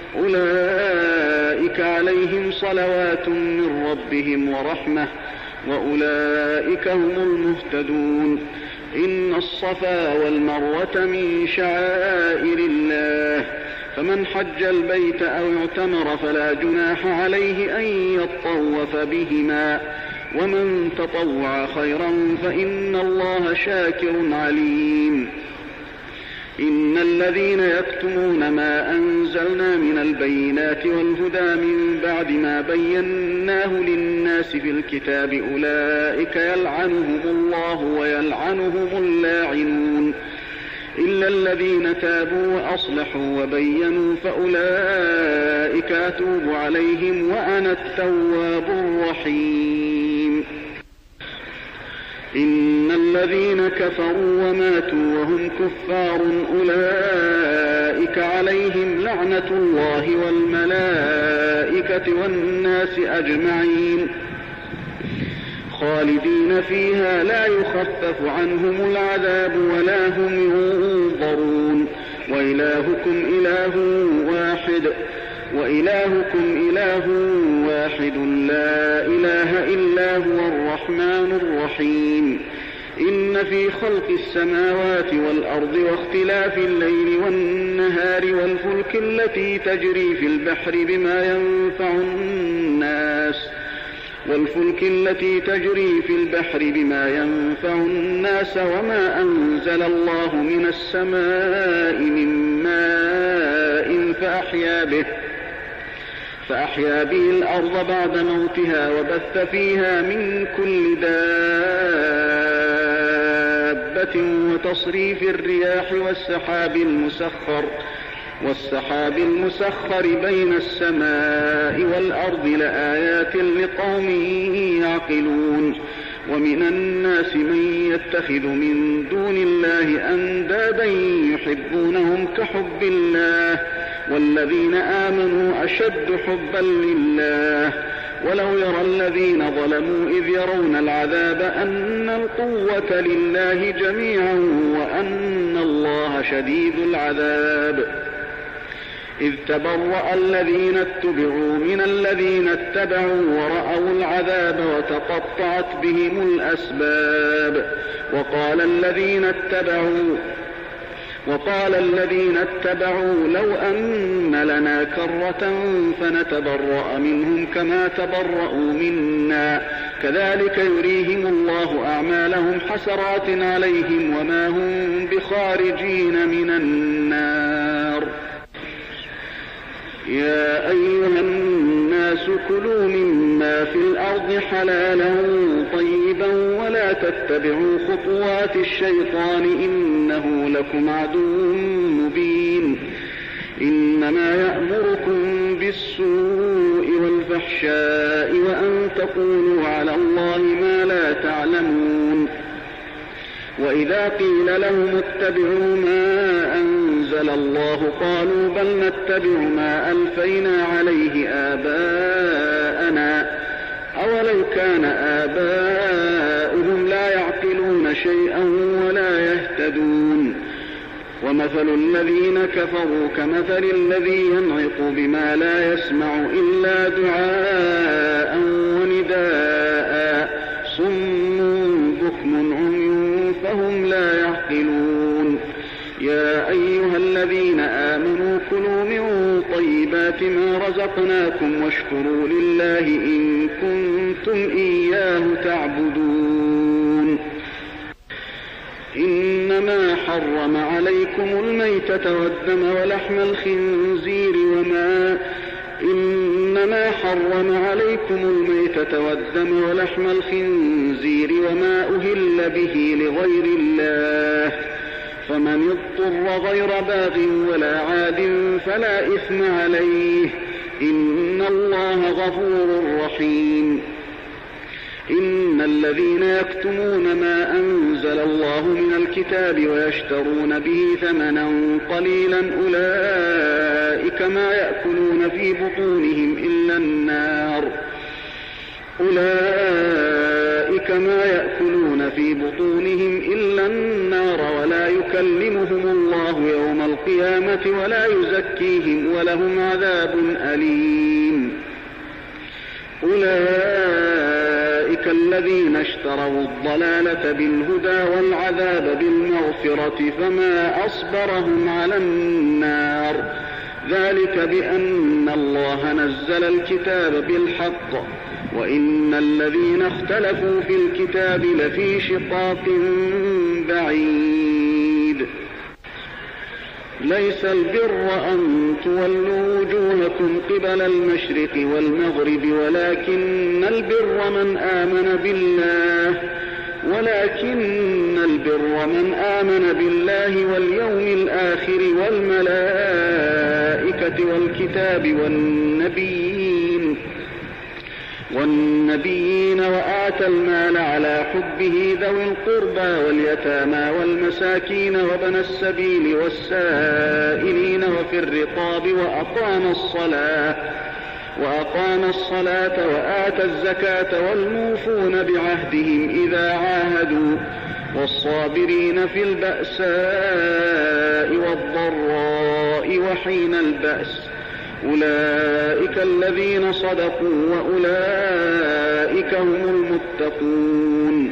أولئك عليهم صلوات من ربهم ورحمة وأولئك هم المهتدون إن الصفا والمروة من شعائر الله فمن حج البيت أو اعتمر فلا جناح عليه أن يطوف بهما ومن تطوع خيرا فإن الله شاكر عليم إن الذين يكتمون ما أنزلنا من البينات والهدى من بعد ما بيناه للناس في الكتاب أولئك يلعنهم الله ويلعنهم اللاعنون إلا الذين تابوا وأصلحوا وبينوا فأولئك أتوب عليهم وأنا التواب الرحيم إن الذين كفروا وماتوا وهم كفار أولئك عليهم لعنة الله والملائكة والناس أجمعين خالدين فيها لا يخفف عنهم العذاب ولا هم ينظرون وإلهكم إله واحد وإلهكم إله واحد لا إله إلا هو الرحمن الرحيم إن في خلق السماوات والأرض واختلاف الليل والنهار والفلك التي تجري في البحر بما ينفع الناس والفلك التي تجري في البحر بما ينفع الناس وما أنزل الله من السماء من ماء فأحيا به فأحيا به الأرض بعد موتها وبث فيها من كل دابة وتصريف الرياح والسحاب المسخر والسحاب المسخر بين السماء والأرض لآيات لقوم يعقلون ومن الناس من يتخذ من دون الله أندادا يحبونهم كحب الله والذين آمنوا أشد حبا لله ولو يرى الذين ظلموا إذ يرون العذاب أن القوة لله جميعا وأن الله شديد العذاب إذ تبرأ الذين اتبعوا من الذين اتبعوا ورأوا العذاب وتقطعت بهم الأسباب وقال الذين اتبعوا وقال الذين اتبعوا لو أن لنا كرة فنتبرأ منهم كما تبرأوا منا كذلك يريهم الله أعمالهم حسرات عليهم وما هم بخارجين من النار يا أيها الناس كلوا مما في الأرض حلالا طيبا ولا تتبعوا خطوات الشيطان إنه لكم عدو مبين إنما يأمركم بالسوء والفحشاء وأن تقولوا على الله ما لا تعلمون وإذا قيل لهم اتبعوا ما أنزل الله قالوا بل نتبع ما ألفينا عليه آباءنا أولو كان آباؤهم لا يعقلون شيئا ولا يهتدون ومثل الذين كفروا كمثل الذي ينعق بما لا يسمع إلا دعاء ونداء صم بكم عمي فهم لا يعقلون يا أيها الذين آمنوا كلوا من طيبات ما رزقناكم واشكروا لله إن كنتم إياه تعبدون إنما حرم عليكم الميتة والدم ولحم الخنزير وما إنما حرم عليكم الميتة والدم ولحم الخنزير وما أهل به لغير الله فمن اضطر غير باغ ولا عاد فلا إثم عليه إن الله غفور رحيم إن الذين يكتمون ما أنزل الله من الكتاب ويشترون به ثمنا قليلا أولئك ما يأكلون في بطونهم إلا النار أولئك ما يأكلون في بطونهم إلا النار ولا يكلمهم الله يوم القيامة ولا يزكيهم ولهم عذاب أليم أولئك الذين اشتروا الضلالة بالهدى والعذاب بالمغفرة فما أصبرهم على النار ذلك بأن الله نزل الكتاب بالحق وإن الذين اختلفوا في الكتاب لفي شقاق بعيد ليس البر أن تولوا وجوهكم قبل المشرق والمغرب ولكن البر من آمن بالله ولكن البر من آمن بالله واليوم الآخر والملائكة والكتاب والنبيين والنبيين وآتى المال على حبه ذوي القربى واليتامى والمساكين وابن السبيل والسائلين وفي الرقاب وأقام الصلاة وأقام الصلاة وآتى الزكاة والموفون بعهدهم إذا عاهدوا والصابرين في البأساء والضراء وحين البأس أولئك الذين صدقوا وأولئك هم المتقون.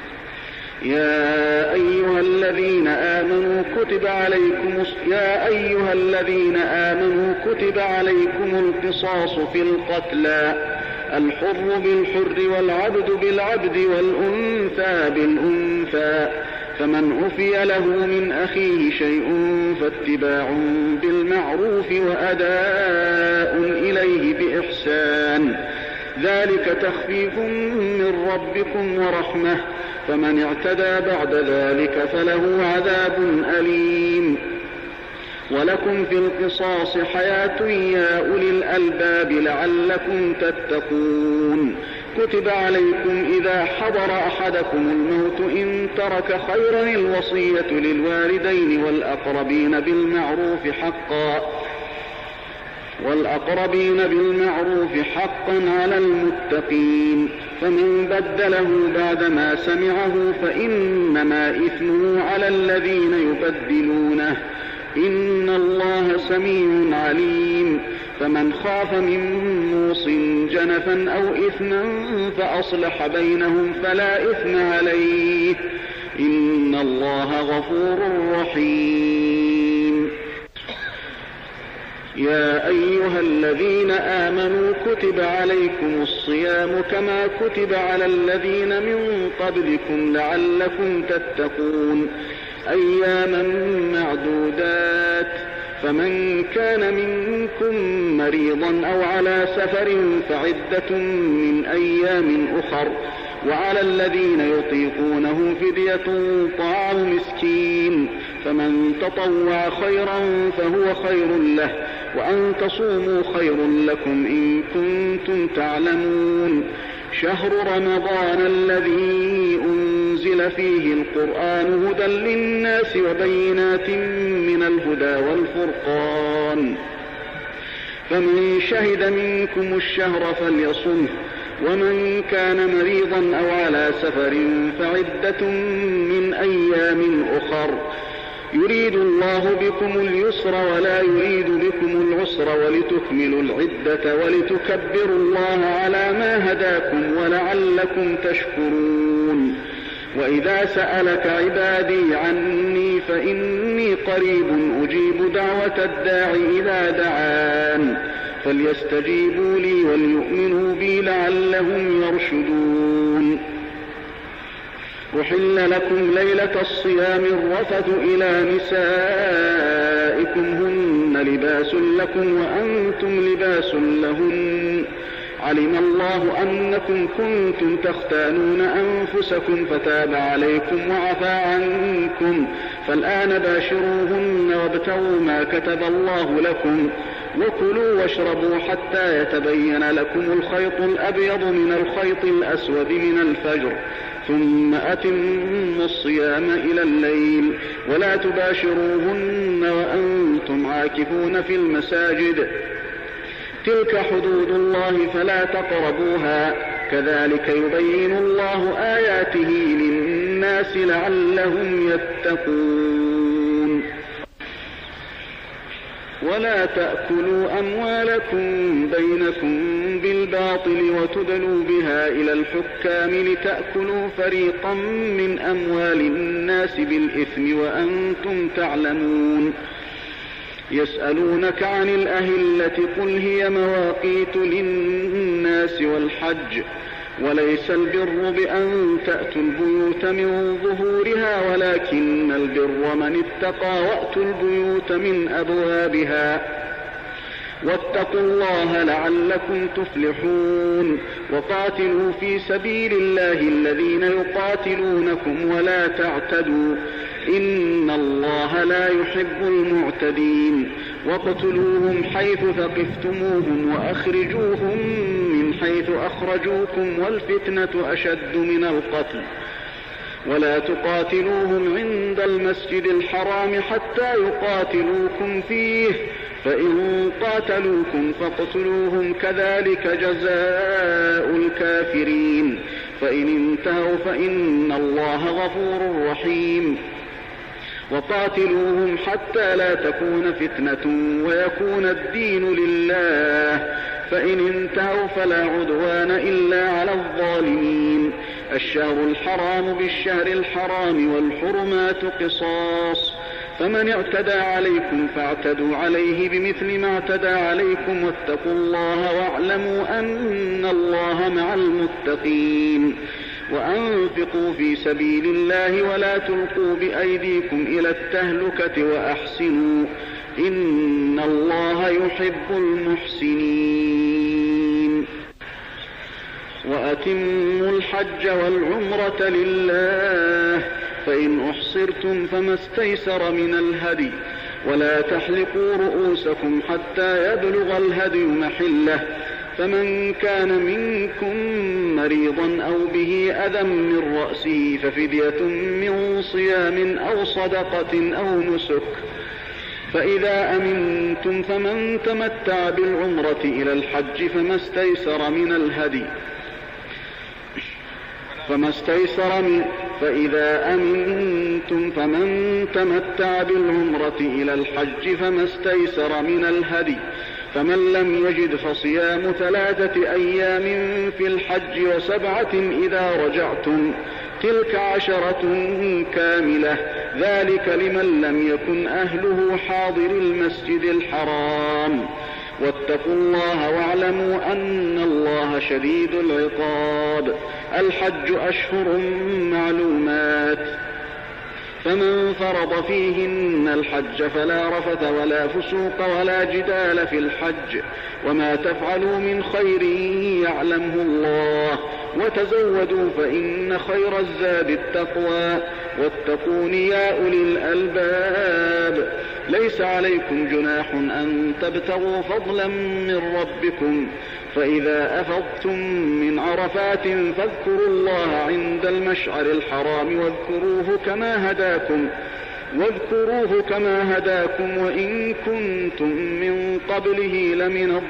يا أيها الذين آمنوا كتب عليكم يا أيها الذين آمنوا كتب عليكم القصاص في القتلى الحر بالحر والعبد بالعبد والأنثى بالأنثى فمن عفي له من أخيه شيء فاتباع بالمعروف وأداء إليه بإحسان ذلك تخفيف من ربكم ورحمة فمن اعتدى بعد ذلك فله عذاب أليم. ولكم في القصاص حياة يا أولي الألباب لعلكم تتقون. كتب عليكم إذا حضر أحدكم الموت إن ترك خيرا الوصية للوالدين والأقربين بالمعروف حقا والأقربين بالمعروف حقا على المتقين فمن بدله بعدما سمعه فإنما إثمه على الذين يبدلونه إن الله سميع عليم. فمن خاف من موص جنفا أو إثما فأصلح بينهم فلا إثم عليه إن الله غفور رحيم. يا أيها الذين آمنوا كتب عليكم الصيام كما كتب على الذين من قبلكم لعلكم تتقون أياما معدودات فمن كان منكم مريضا أو على سفر فعدة من أيام أخر وعلى الذين يطيقونه فدية طعام مسكين فمن تطوع خيرا فهو خير له وأن تصوموا خير لكم إن كنتم تعلمون. شهر رمضان الذي أنزل فيه القرآن هدى للناس وبينات من الهدى والفرقان فمن شهد منكم الشهر فليصمه ومن كان مريضا أو على سفر فعدة من أيام أخر يريد الله بكم اليسر ولا يريد بكم العسر ولتكملوا العدة ولتكبروا الله على ما هداكم ولعلكم تشكرون. وإذا سألك عبادي عني فإني قريب أجيب دعوة الداع إذا دعان فليستجيبوا لي وليؤمنوا بي لعلهم يرشدون. أحل لكم ليلة الصيام الرفث إلى نسائكم هن لباس لكم وأنتم لباس لهن علم الله أنكم كنتم تختانون أنفسكم فتاب عليكم وعفى عنكم فالآن باشروهن وابتغوا ما كتب الله لكم وكلوا واشربوا حتى يتبين لكم الخيط الأبيض من الخيط الأسود من الفجر ثم أتموا الصيام إلى الليل ولا تباشروهن وأنتم عاكفون في المساجد تلك حدود الله فلا تقربوها كذلك يبين الله آياته للناس لعلهم يتقون. ولا تأكلوا أموالكم بينكم بالباطل وتدلوا بها إلى الحكام لتأكلوا فريقا من أموال الناس بالإثم وأنتم تعلمون. يسألونك عن الأهلة قل هي مواقيت للناس والحج وليس البر بأن تأتوا البيوت من ظهورها ولكن البر من اتقى وأتوا البيوت من أبوابها واتقوا الله لعلكم تفلحون. وقاتلوا في سبيل الله الذين يقاتلونكم ولا تعتدوا إن الله لا يحب المعتدين. واقتلوهم حيث ثقفتموهم وأخرجوهم من حيث أخرجوكم والفتنة أشد من القتل ولا تقاتلوهم عند المسجد الحرام حتى يقاتلوكم فيه فإن قاتلوكم فاقتلوهم كذلك جزاء الكافرين فإن انتهوا فإن الله غفور رحيم وقاتلوهم حتى لا تكون فتنة ويكون الدين لله فإن انتهوا فلا عدوان إلا على الظالمين الشهر الحرام بالشهر الحرام والحرمات قصاص فمن اعتدى عليكم فاعتدوا عليه بمثل ما اعتدى عليكم واتقوا الله واعلموا أن الله مع المتقين وأنفقوا في سبيل الله ولا تلقوا بأيديكم إلى التهلكة وأحسنوا إن الله يحب المحسنين وأتموا الحج والعمرة لله فإن أحصرتم فما استيسر من الهدي ولا تحلقوا رؤوسكم حتى يبلغ الهدي محله فمن كان منكم مريضا أو به أذى من رأسه ففدية من صيام أو صدقة أو نسك فإذا أمنتم فمن تمتع بالعمرة إلى الحج فما استيسر من الهدي فما استيسر من فإذا أمنتم فمن تمتع بالعمرة إلى الحج فما استيسر من الهدي فمن لم يجد فصيام ثلاثة أيام في الحج وسبعة إذا رجعتم تلك عشرة كاملة ذلك لمن لم يكن أهله حاضر المسجد الحرام واتقوا الله واعلموا أن الله شديد العقاب الحج أشهر معلومات فمن فرض فيهن الحج فلا رفث ولا فسوق ولا جدال في الحج وما تفعلوا من خير يعلمه الله وتزودوا فإن خير الزاد التقوى واتقون يا أولي الألباب ليس عليكم جناح أن تبتغوا فضلا من ربكم فإذا أفضتم من عرفات فاذكروا الله عند المشعر الحرام واذكروه كما هداكم واذكروه كما هداكم وإن كنتم من قبله لمن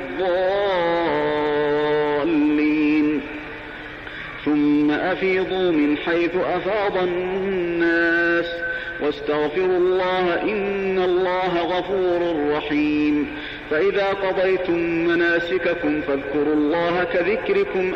الضالين ثم أفيضوا من حيث أفاض الناس واستغفروا الله إن الله غفور رحيم فإذا قضيتم مناسككم فاذكروا الله كذكركم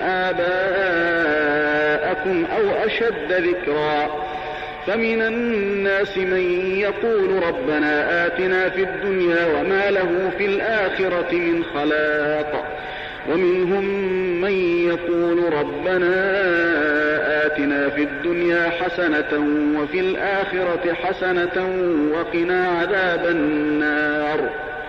آباءكم أو أشد ذكرا فمن الناس من يقول ربنا آتنا في الدنيا وما له في الآخرة من خلاق ومنهم من يقول ربنا آتنا في الدنيا حسنة وفي الآخرة حسنة وقنا عذاب النار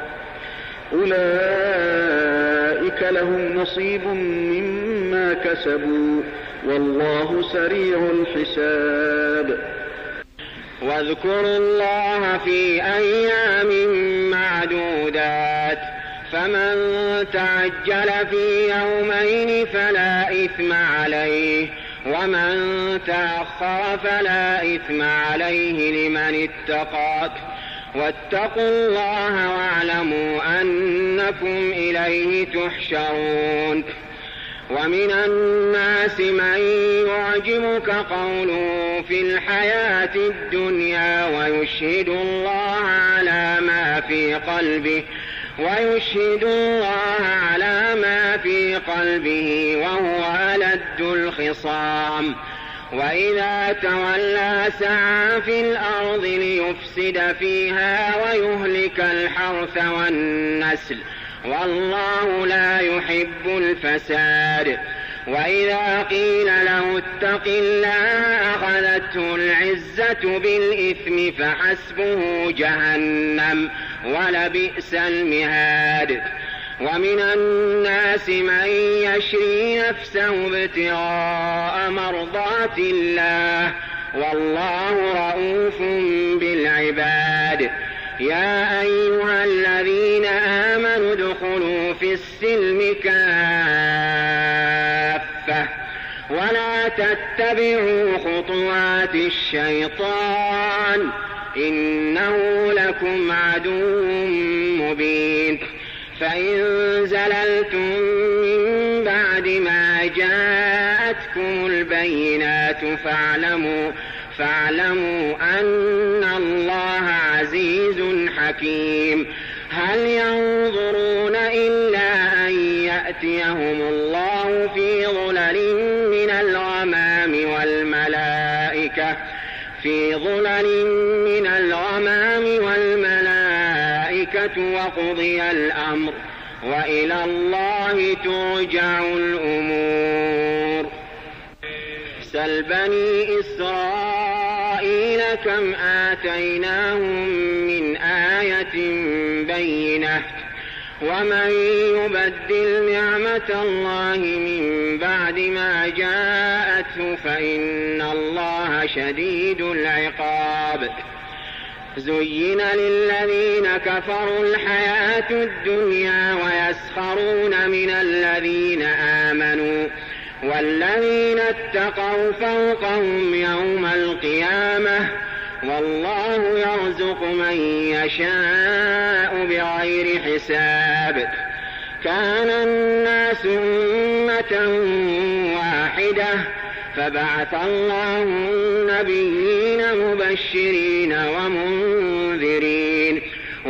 أولئك لهم نصيب مما كسبوا والله سريع الحساب واذكروا الله في أيام معدودات فمن تعجل في يومين فلا إثم عليه ومن تأخر فلا إثم عليه لمن اتقى واتقوا الله واعلموا أنكم إليه تحشرون ومن الناس من يعجبك قوله في الحياة الدنيا ويشهد الله على ما في قلبه ويشهد الله على ما في قلبه وهو ألد الخصام وإذا تولى سعى في الأرض ليفسد فيها ويهلك الحرث والنسل والله لا يحب الفساد وإذا قيل له اتق الله أخذته العزة بالإثم فحسبه جهنم ولبئس المهاد ومن الناس من يشري نفسه ابتغاء مرضات الله والله رؤوف بالعباد يا أيها الذين آمنوا ادخلوا في السلم كافة تتبعوا خطوات الشيطان إنه لكم عدو مبين. فإن زللتم من بعد ما جاءتكم البينات فاعلموا, فاعلموا أن الله عزيز حكيم. هل ينظرون إلا أن يأتيهم الله في ظلل من الغمام والملائكة في ظلل من الغمام والملائكة وقضي الأمر وإلى الله ترجع الأمور. سل بني إسرائيل كم آتيناهم من آية بينة ومن يبدل نعمة الله من بعد ما جاءته فإن الله شديد العقاب. زين للذين كفروا الحياة الدنيا ويسخرون من الذين آمنوا والذين اتقوا فوقهم يوم القيامة والله يرزق من يشاء بغير حساب. كان الناس أمة واحدة فبعث الله النبيين مبشرين ومنذرين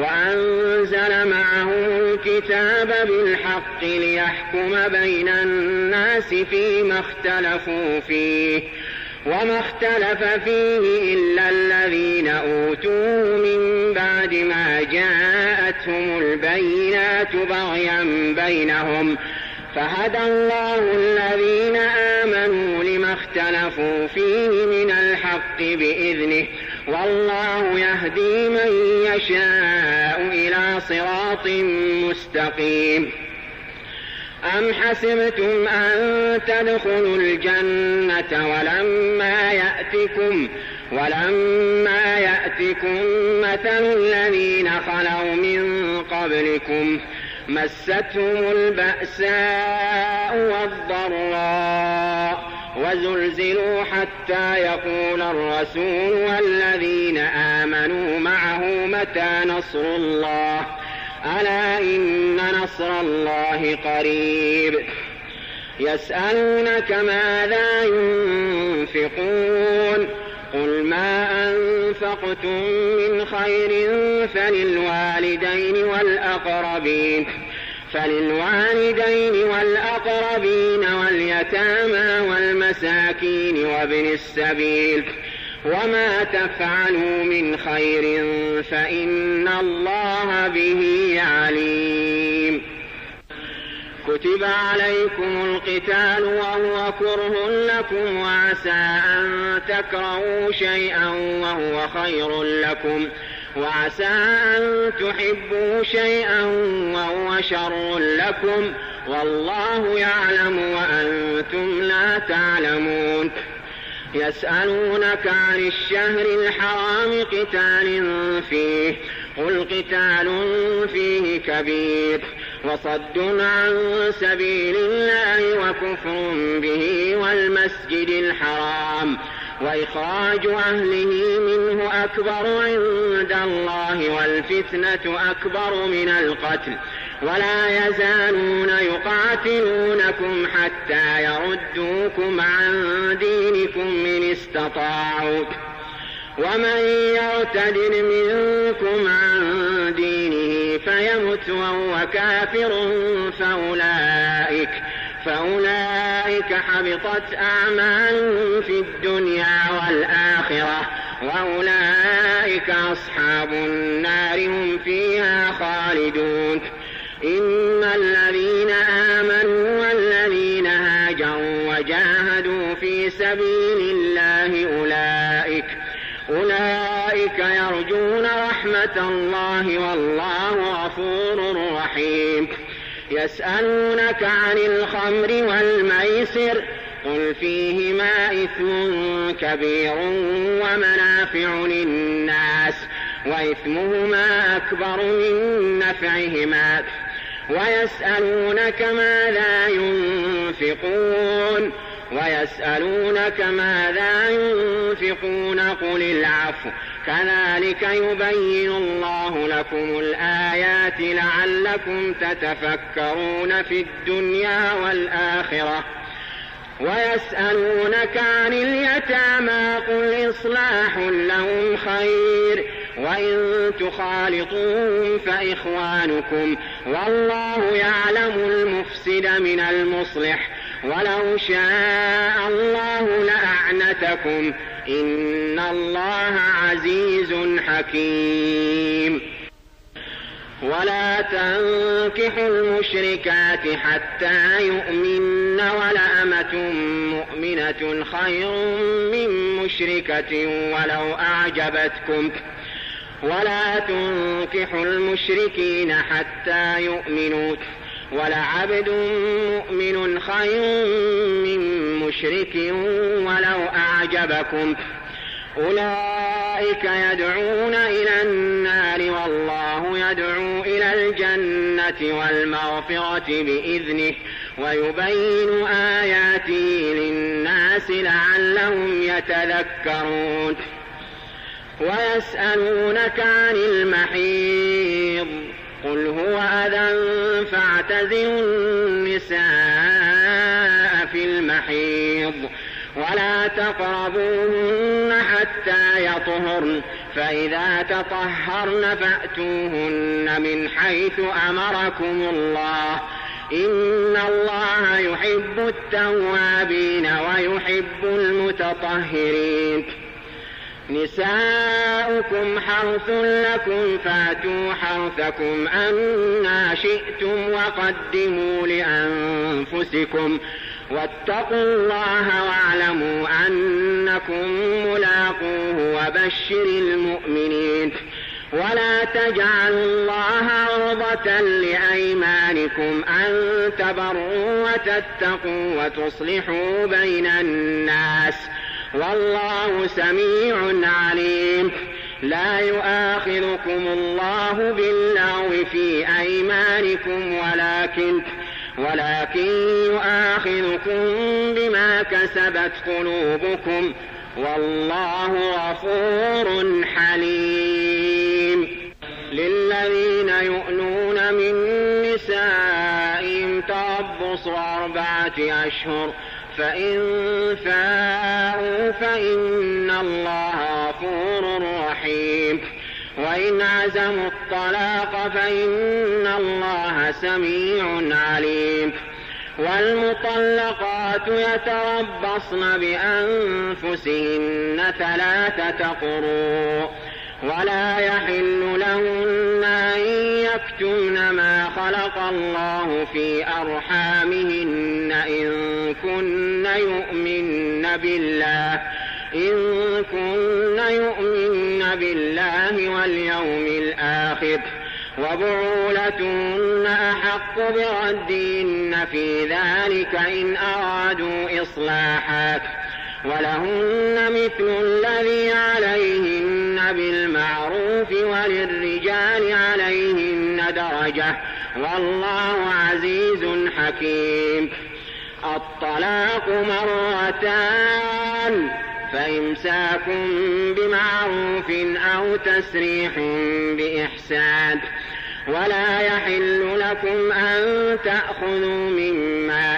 وأنزل معهم الكتاب بالحق ليحكم بين الناس فيما اختلفوا فيه وما اختلف فيه إلا الذين أوتوه من بعد ما جاءتهم البينات بغيا بينهم فهدى الله الذين آمنوا لما اختلفوا فيه من الحق بإذنه والله يهدي من يشاء إلى صراط مستقيم. أم حسبتم أن تدخلوا الجنة ولما يأتكم ولما يأتكم مثل الذين خلوا من قبلكم مستهم البأساء والضراء وزلزلوا حتى يقول الرسول والذين آمنوا معه متى نصر الله ألا إن نصر الله قريب. يسألونك ماذا ينفقون قل ما أنفقتم من خير فللوالدين والأقربين فللوالدين والأقربين واليتامى والمساكين وابن السبيل وما تفعلوا من خير فإن الله به عليم. كتب عليكم القتال وهو كره لكم وعسى أن تكرهوا شيئا وهو خير لكم وعسى أن تحبوا شيئا وهو شر لكم والله يعلم وأنتم لا تعلمون. يسألونك عن الشهر الحرام قتال فيه قل قتال فيه كبير وصد عن سبيل الله وكفر به والمسجد الحرام وإخراج أهله منه أكبر عند الله والفتنة أكبر من القتل ولا يزالون يقاتلونكم حتى يردوكم عن دينكم إن استطاعوا ومن يرتد منكم عن دينه فيمت وهو كافر فأولئك فأولئك حبطت أعمالهم في الدنيا والآخرة وأولئك أصحاب النار هم فيها خالدون. إن الذين آمنوا والذين هاجروا وجاهدوا في سبيل الله أولئك أولئك يرجون رحمة الله والله غفور رحيم. يسألونك عن الخمر والميسر قل فيهما إثم كبير ومنافع للناس وإثمهما أكبر من نفعهما ويسألونك ماذا ينفقون ويسألونك ماذا ينفقون قل العفو كذلك يبين الله لكم الآيات لعلكم تتفكرون في الدنيا والآخرة ويسألونك عن اليتامى قل إصلاح لهم خير وإن تخالطوهم فإخوانكم والله يعلم المفسد من المصلح ولو شاء الله لأعنتكم إن الله عزيز حكيم. ولا تنكحوا المشركات حتى يؤمن ولأمة مؤمنة خير من مشركة ولو أعجبتكم ولا تنكحوا المشركين حتى يؤمنوا ولعبد مؤمن خير من مشرك ولو أعجبكم أولئك يدعون إلى النار والله يدعو إلى الجنة والمغفرة بإذنه ويبين آياته للناس لعلهم يتذكرون. ويسألونك عن المحيض قل هو أذى فاعتزلوا النساء في المحيض ولا تقربوهن حتى يطهرن فإذا تطهرن فأتوهن من حيث أمركم الله إن الله يحب التوابين ويحب المتطهرين. نساؤكم حرث لكم فاتوا حرثكم أنى شئتم وقدموا لأنفسكم واتقوا الله واعلموا أنكم ملاقوه وبشر المؤمنين. ولا تجعلوا الله عرضة لأيمانكم أن تبروا وتتقوا وتصلحوا بين الناس والله سميع عليم. لا يؤاخذكم الله باللغو في أيمانكم ولكن ولكن يؤاخذكم بما كسبت قلوبكم والله غفور حليم. للذين يؤلون من نسائهم تربص أربعة أشهر فإن فاءوا فإن الله غفور رحيم. وإن عزموا الطلاق فإن الله سميع عليم. والمطلقات يتربصن بأنفسهن ثلاثة قروء ولا يحل لهن أن يكتمن ما خلق الله في أرحامهن إن كن يؤمن بالله إن كن يؤمن بالله واليوم الآخر وبعولتهن أحق بردهن في ذلك إن أرادوا إصلاحا ولهن مثل الذي عليهن بالمعروف وللرجال عليهن درجة والله عزيز حكيم. الطلاق مرتان فإمساك بمعروف أو تسريح بإحسان ولا يحل لكم أن تأخذوا مما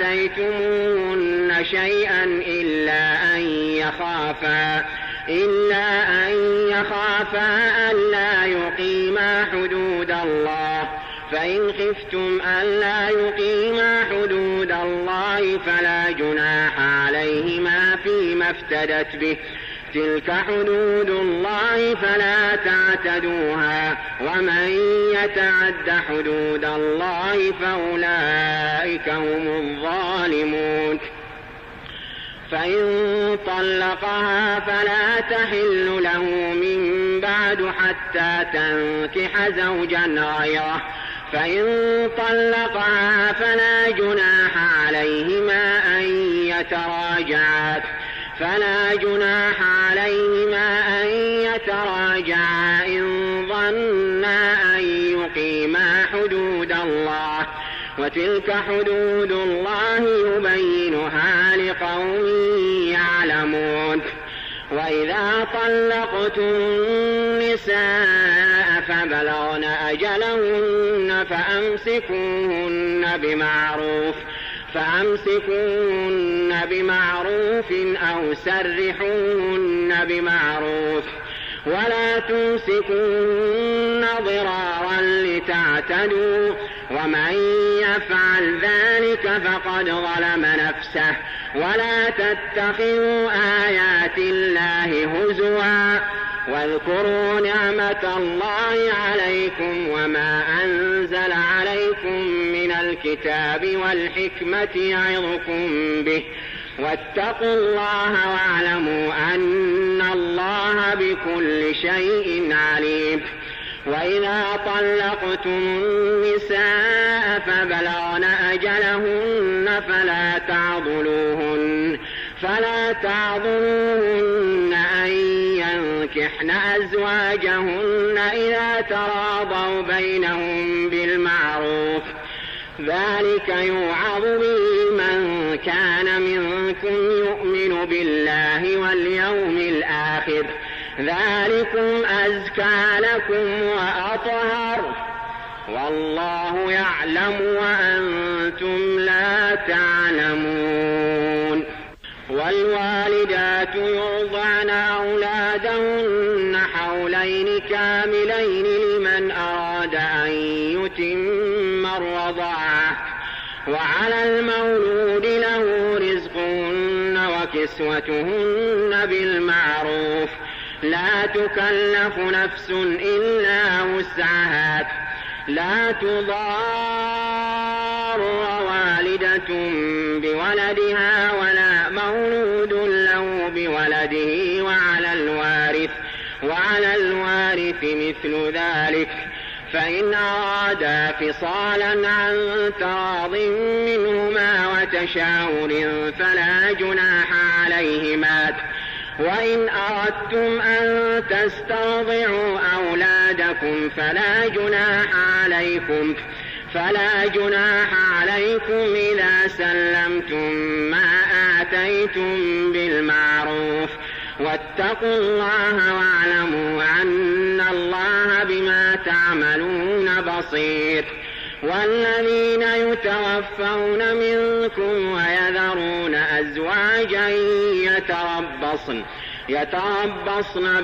آتيتموهن شيئا إلا أن يخافا إلا أن يخافا ألا يقيما حدود الله فإن خفتم ألا يقيما حدود الله فلا جناح عليهما فيما افتدت به تلك حدود الله فلا تعتدوها ومن يتعد حدود الله فأولئك هم الظالمون. فإن طلقها فلا تحل له من بعد حتى تنكح زوجا غيره فإن طلقها فلا جناح عليهما أن يتراجعا فلا جناح عليهما أن يتراجعا إن ظنا أن يقيما حدود الله وتلك حدود الله يبينها لقوم يعلمون. وإذا طلقتم النساء فبلغن أجلهن فأمسكوهن بمعروف فأمسكوهن بمعروف أو سرحوهن بمعروف ولا تمسكوهن ضرارا لتعتدوا ومن يفعل ذلك فقد ظلم نفسه. ولا تتخذوا آيات الله هزوا واذكروا نعمة الله عليكم وما أنزل عليكم من الكتاب والحكمة يعظكم به واتقوا الله واعلموا أن الله بكل شيء عليم. وإذا طلقتم النساء فبلغن أجلهن فلا تعضلوهن فلا تعضلوهن أن ينكحن أزواجهن إذا تراضوا بينهم بالمعروف ذلك يوعظ به من كان منكم يؤمن بالله واليوم الآخر ذلكم أزكى لكم وأطهر والله يعلم وأنتم لا تعلمون. والوالدات يرضعن أولادهن حولين كاملين لمن أراد أن يتم الرضاعة وعلى المولود له رزقهن وكسوتهن بالمعروف لا تكلف نفس إلا وسعها لا تضار والدة بولدها ولا مولود له بولده وعلى الوارث وعلى الوارث مثل ذلك فإن أرادا فصالا عن تراض منهما وتشاور فلا جناح عليهما. وإن أردتم أن تسترضعوا أولادكم فلا جناح عليكم فلا جناح عليكم إذا سلمتم ما آتيتم بالمعروف واتقوا الله واعلموا أن الله بما تعملون بصير. والذين يتوفون منكم ويذرون أزواجا يتربصن يتربصن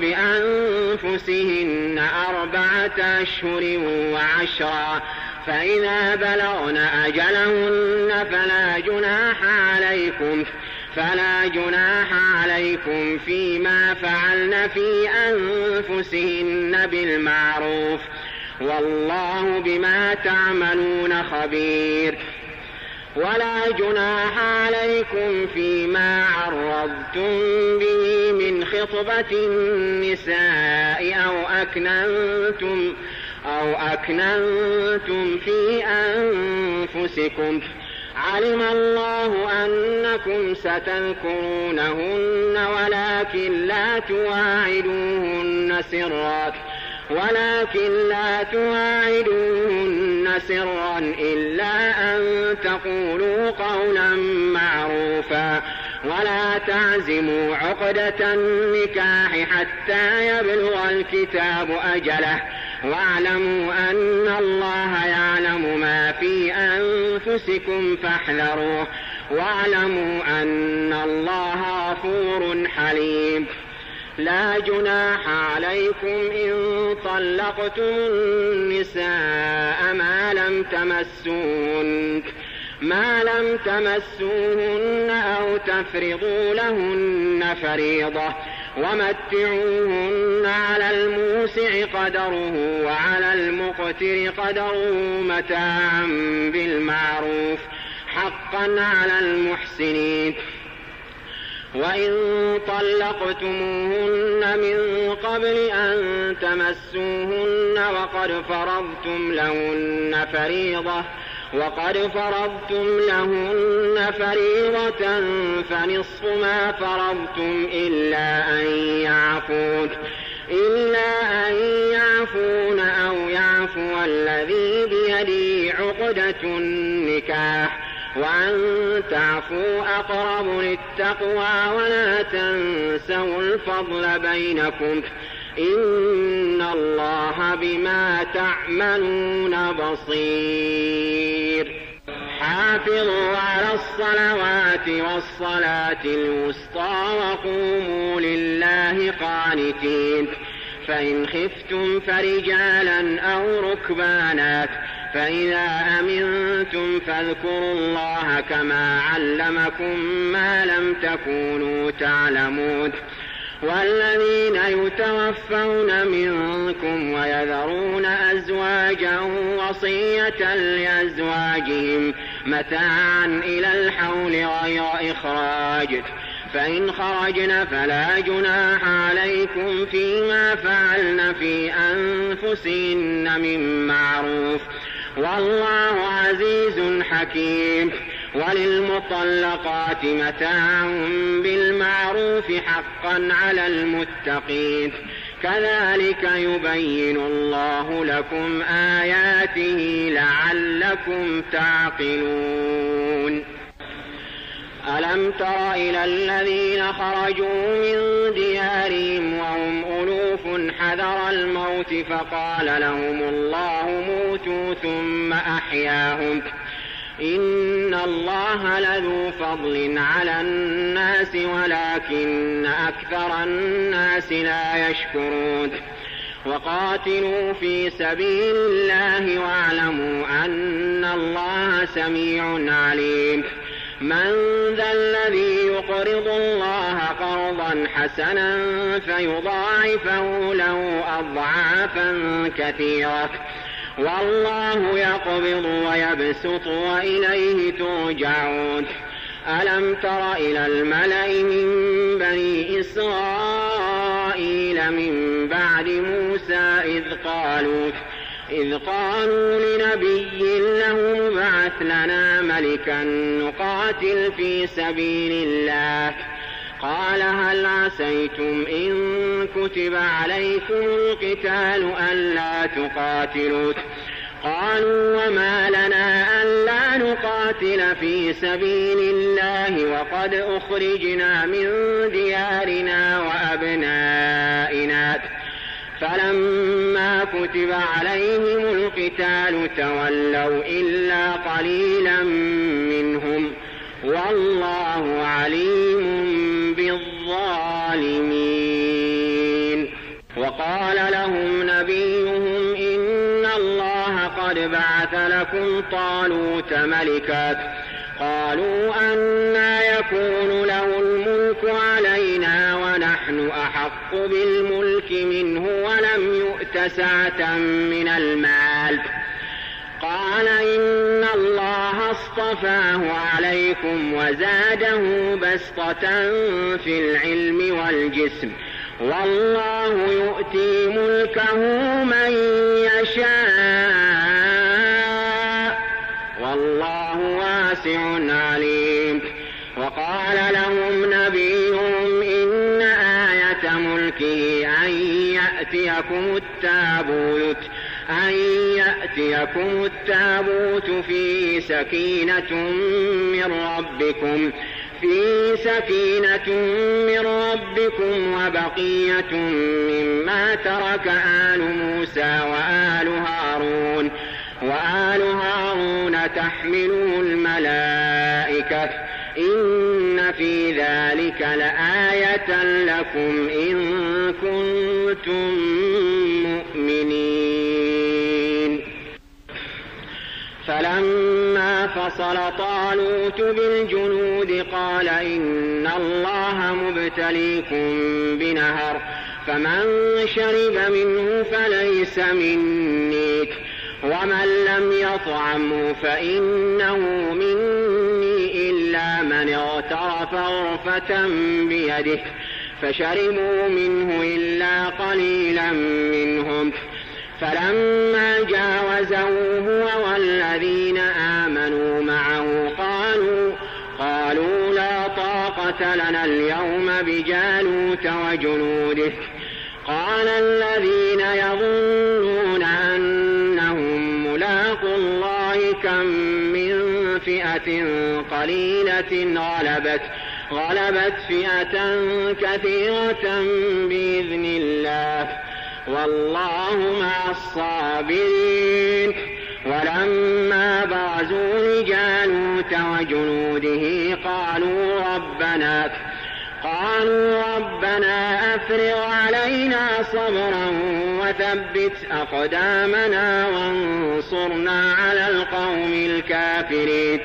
بأنفسهن أربعة أشهر وعشرا فإذا بلغن أجلهن فلا جناح عليكم فلا جناح عليكم فيما فعلن في أنفسهن بالمعروف والله بما تعملون خبير. ولا جناح عليكم فيما عرضتم به من خطبة النساء أو أكننتم أو أكننتم في أنفسكم علم الله أنكم ستذكرونهن ولكن لا تواعدوهن سرا ولكن لا تواعدوهن سرا إلا أن تقولوا قولا معروفا ولا تعزموا عقدة النكاح حتى يبلغ الكتاب أجله واعلموا أن الله يعلم ما في أنفسكم فاحذروه واعلموا أن الله غفور حليم. لا جناح عليكم إن طلقتم النساء ما لم تمسوهن ما لم تمسوهن أو تفرضوا لهن فريضة ومتعوهن على الموسع قدره وعلى المقتر قدره متاعا بالمعروف حقا على المحسنين. وإن طلقتموهن من قبل أن تمسوهن وقد فرضتم لهن فريضة وقد فرضتم لهن فريضة فنصف ما فرضتم إلا أن يعفون إلا أن يعفون أو يعفو يعفو الذي بيده عقدة النكاح وأن تعفوا أقرب للتقوى ولا تنسوا الفضل بينكم إن الله بما تعملون بصير. حافظوا على الصلوات والصلاة الوسطى وقوموا لله قانتين. فإن خفتم فرجالا أو ركبانا فإذا أمنتم فاذكروا الله كما علمكم ما لم تكونوا تعلمون. والذين يتوفون منكم ويذرون أزواجا وصية لأزواجهم متاعا إلى الحول غير إخراج فإن خرجن فلا جناح عليكم فيما فعلن في أنفسهن من معروف والله عزيز حكيم. وللمطلقات متاع بالمعروف حقا على المتقين كذلك يبين الله لكم آياته لعلكم تعقلون. ألم تر إلى الذين خرجوا من ديارهم وهم ألوف حذر الموت فقال لهم الله موتوا ثم أحياهم إن الله لذو فضل على الناس ولكن أكثر الناس لا يشكرون. وقاتلوا في سبيل الله واعلموا أن الله سميع عليم. من ذا الذي يقرض الله قرضا حسنا فيضاعفه له أضعافا كثيرة والله يقبض ويبسط وإليه ترجعون. ألم تر إلى الملأ من بني إسرائيل من بعد موسى إذ قالوا إذ قالوا لنبي له ابعث لنا ملكا نقاتل في سبيل الله قال هل عسيتم إن كتب عليكم القتال ألا تقاتلوا قالوا وما لنا ألا نقاتل في سبيل الله وقد أخرجنا من ديارنا وأبنائنا فلما كتب عليهم القتال تولوا إلا قليلا منهم والله عليم بالظالمين. وقال لهم نبيهم إن الله قد بعث لكم طالوت ملكا قالوا أنى يكون له الملك علينا ونحن أحق بالملك منه ولم يؤت سعة من المال قال إن الله اصطفاه عليكم وزاده بسطة في العلم والجسم والله يؤتي ملكه من يشاء والله واسع عليم. وقال لهم نبيهم إن آية ملكه أن يأتيكم التابوت أن يأتيكم التابوت فيه سكينة من ربكم في سكينة من ربكم وبقية مما ترك آل موسى وآل هارون وآل هارون تحمله الملائكة إن في ذلك لآية لكم إن كنتم مؤمنين. فلما فصل طالوت بالجنود قال إن الله مبتليكم بنهر فمن شرب منه فليس مني ومن لم يطعمه فإنه مني إلا من اغترف غرفة بيده فشربوا منه إلا قليلا منهم فلما جاوزه هو والذين آمنوا معه قالوا قالوا لا طاقة لنا اليوم بجالوت وجنوده قال الذين يظنون أنهم كم من فئة قليلة غلبت غلبت فئة كثيرة بإذن الله والله مع الصابرين. ولما برزوا لجالوت وجنوده قالوا ربنا قالوا ربنا أفرغ علينا صبرا وثبت أقدامنا وانصرنا على القوم الكافرين.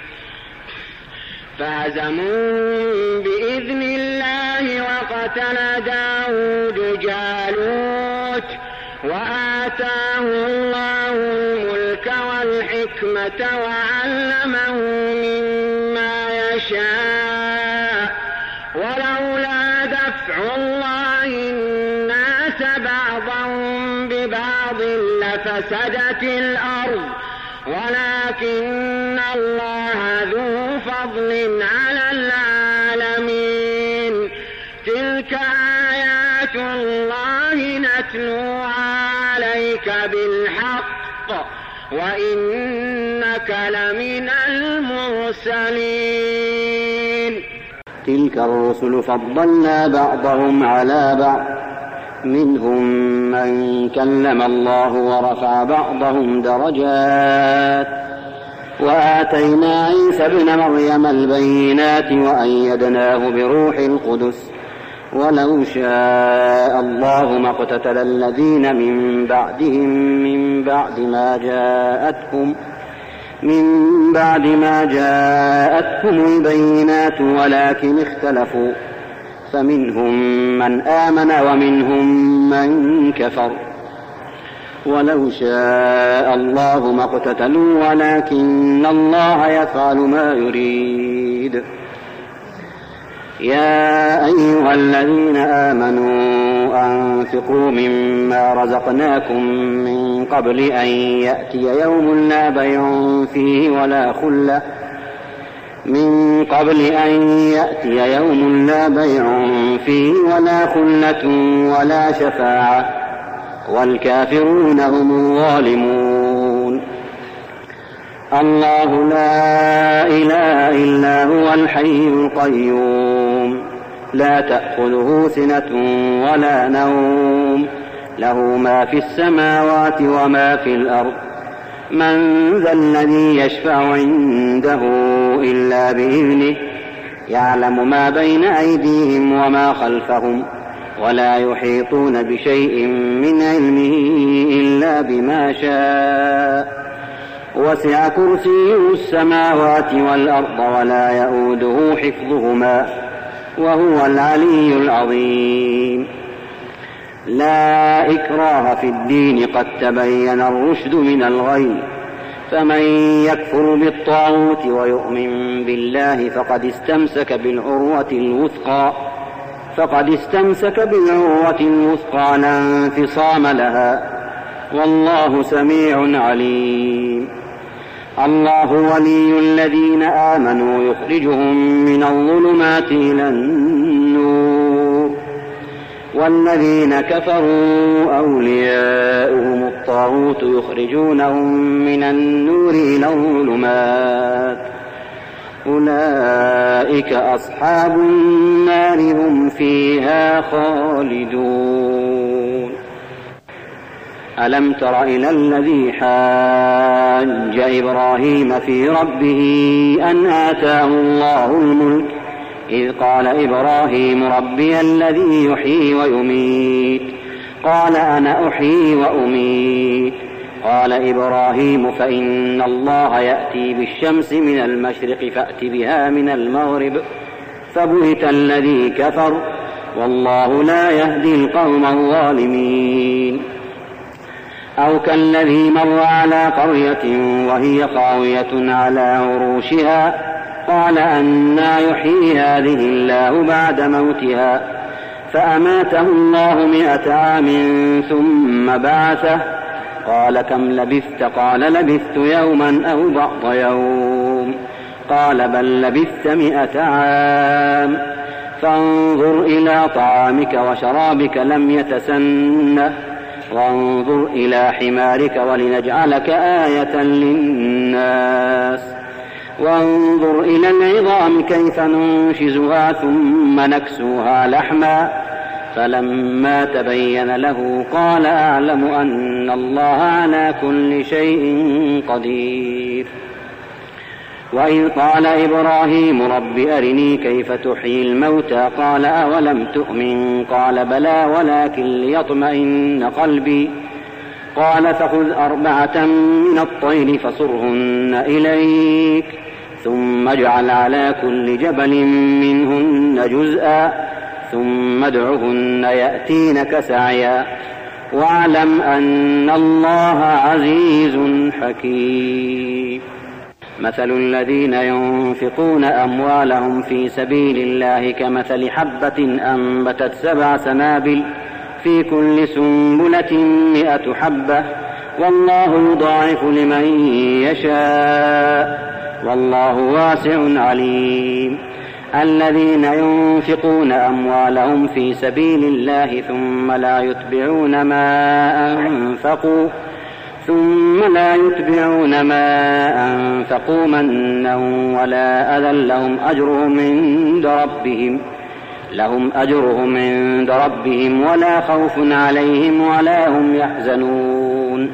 فهزموا بإذن الله وقتل داود جالوت وآتاه الله الملك والحكمة وعلمه مما يشاء ولولا دفع الله الناس بعضهم ببعض لفسدت الأرض ولكن الله ذو فضل على العالمين. تلك آيات الله نتلوها عليك بالحق وإنك لمن المرسلين. تلك الرسل فضلنا بعضهم على بعض منهم من كلم الله ورفع بعضهم درجات وآتينا عيسى ابن مريم البينات وأيدناه بروح القدس ولو شاء الله ما اقتتل الذين من بعدهم من بعد ما جاءتهم من بعد ما جاءتهم البينات ولكن اختلفوا فمنهم من آمن ومنهم من كفر ولو شاء الله ما اقتتلوا ولكن الله يفعل ما يريد. يا أيها الذين آمنوا أنفقوا مما رزقناكم من قبل أن يأتي يوم لا بيع فيه ولا خلة من قبل أن يأتي يوم لا بيع فيه ولا خلة ولا شفاعة والكافرون هم الظالمون. الله لا إله إلا هو الحي القيوم لا تأخذه سنة ولا نوم له ما في السماوات وما في الأرض من ذا الذي يشفع عنده إلا بإذنه يعلم ما بين أيديهم وما خلفهم ولا يحيطون بشيء من علمه إلا بما شاء وسع كرسيه السماوات والأرض ولا يؤوده حفظهما وهو العلي العظيم. لا إكراه في الدين قد تبين الرشد من الغي فمن يكفر بالطاغوت ويؤمن بالله فقد استمسك بالعروة الوثقى فقد استمسك بالعروة الوثقى لا انفصام لها والله سميع عليم. الله ولي الذين آمنوا يخرجهم من الظلمات إلى النور والذين كفروا أولياؤهم الطاغوت يخرجونهم من النور إلى الظلمات أولئك أصحاب النار هم فيها خالدون. ألم تر إلى الذي حاج إبراهيم في ربه أن آتاه الله الملك إذ قال إبراهيم ربي الذي يحيي ويميت قال أنا أحيي وأميت قال إبراهيم فإن الله يأتي بالشمس من المشرق فأت بها من المغرب فبهت الذي كفر والله لا يهدي القوم الظالمين. أو كالذي مر على قرية وهي خاوية على عروشها قال أنى يحيي هذه الله بعد موتها فأماته الله مئة عام ثم بعثه قال كم لبثت قال لبثت يوما أو بعض يوم قال بل لبثت مئة عام فانظر إلى طعامك وشرابك لم يتسنه وانظر إلى حمارك ولنجعلك آية للناس وانظر إلى العظام كيف ننشزها ثم نكسوها لحما فلما تبين له قال أعلم أن الله على كل شيء قدير. وإذ قال إبراهيم رب أرني كيف تحيي الموتى قال أولم تؤمن قال بلى ولكن ليطمئن قلبي قال فخذ أربعة من الطير فصرهن إليك ثم اجعل على كل جبل منهن جزءا ثم ادعهن يأتينك سعيا واعلم أن الله عزيز حكيم. مثل الذين ينفقون أموالهم في سبيل الله كمثل حبة أنبتت سبع سنابل في كل سنبلة مئة حبة والله يضاعف لمن يشاء والله واسع عليم. الذين ينفقون أموالهم في سبيل الله ثم لا يتبعون ما أنفقوا ثم لا يتبعون ما أنفقوا منا ولا أذى لهم أجرهم عند ربهم لهم أجرهم عند ربهم ولا خوف عليهم ولا هم يحزنون.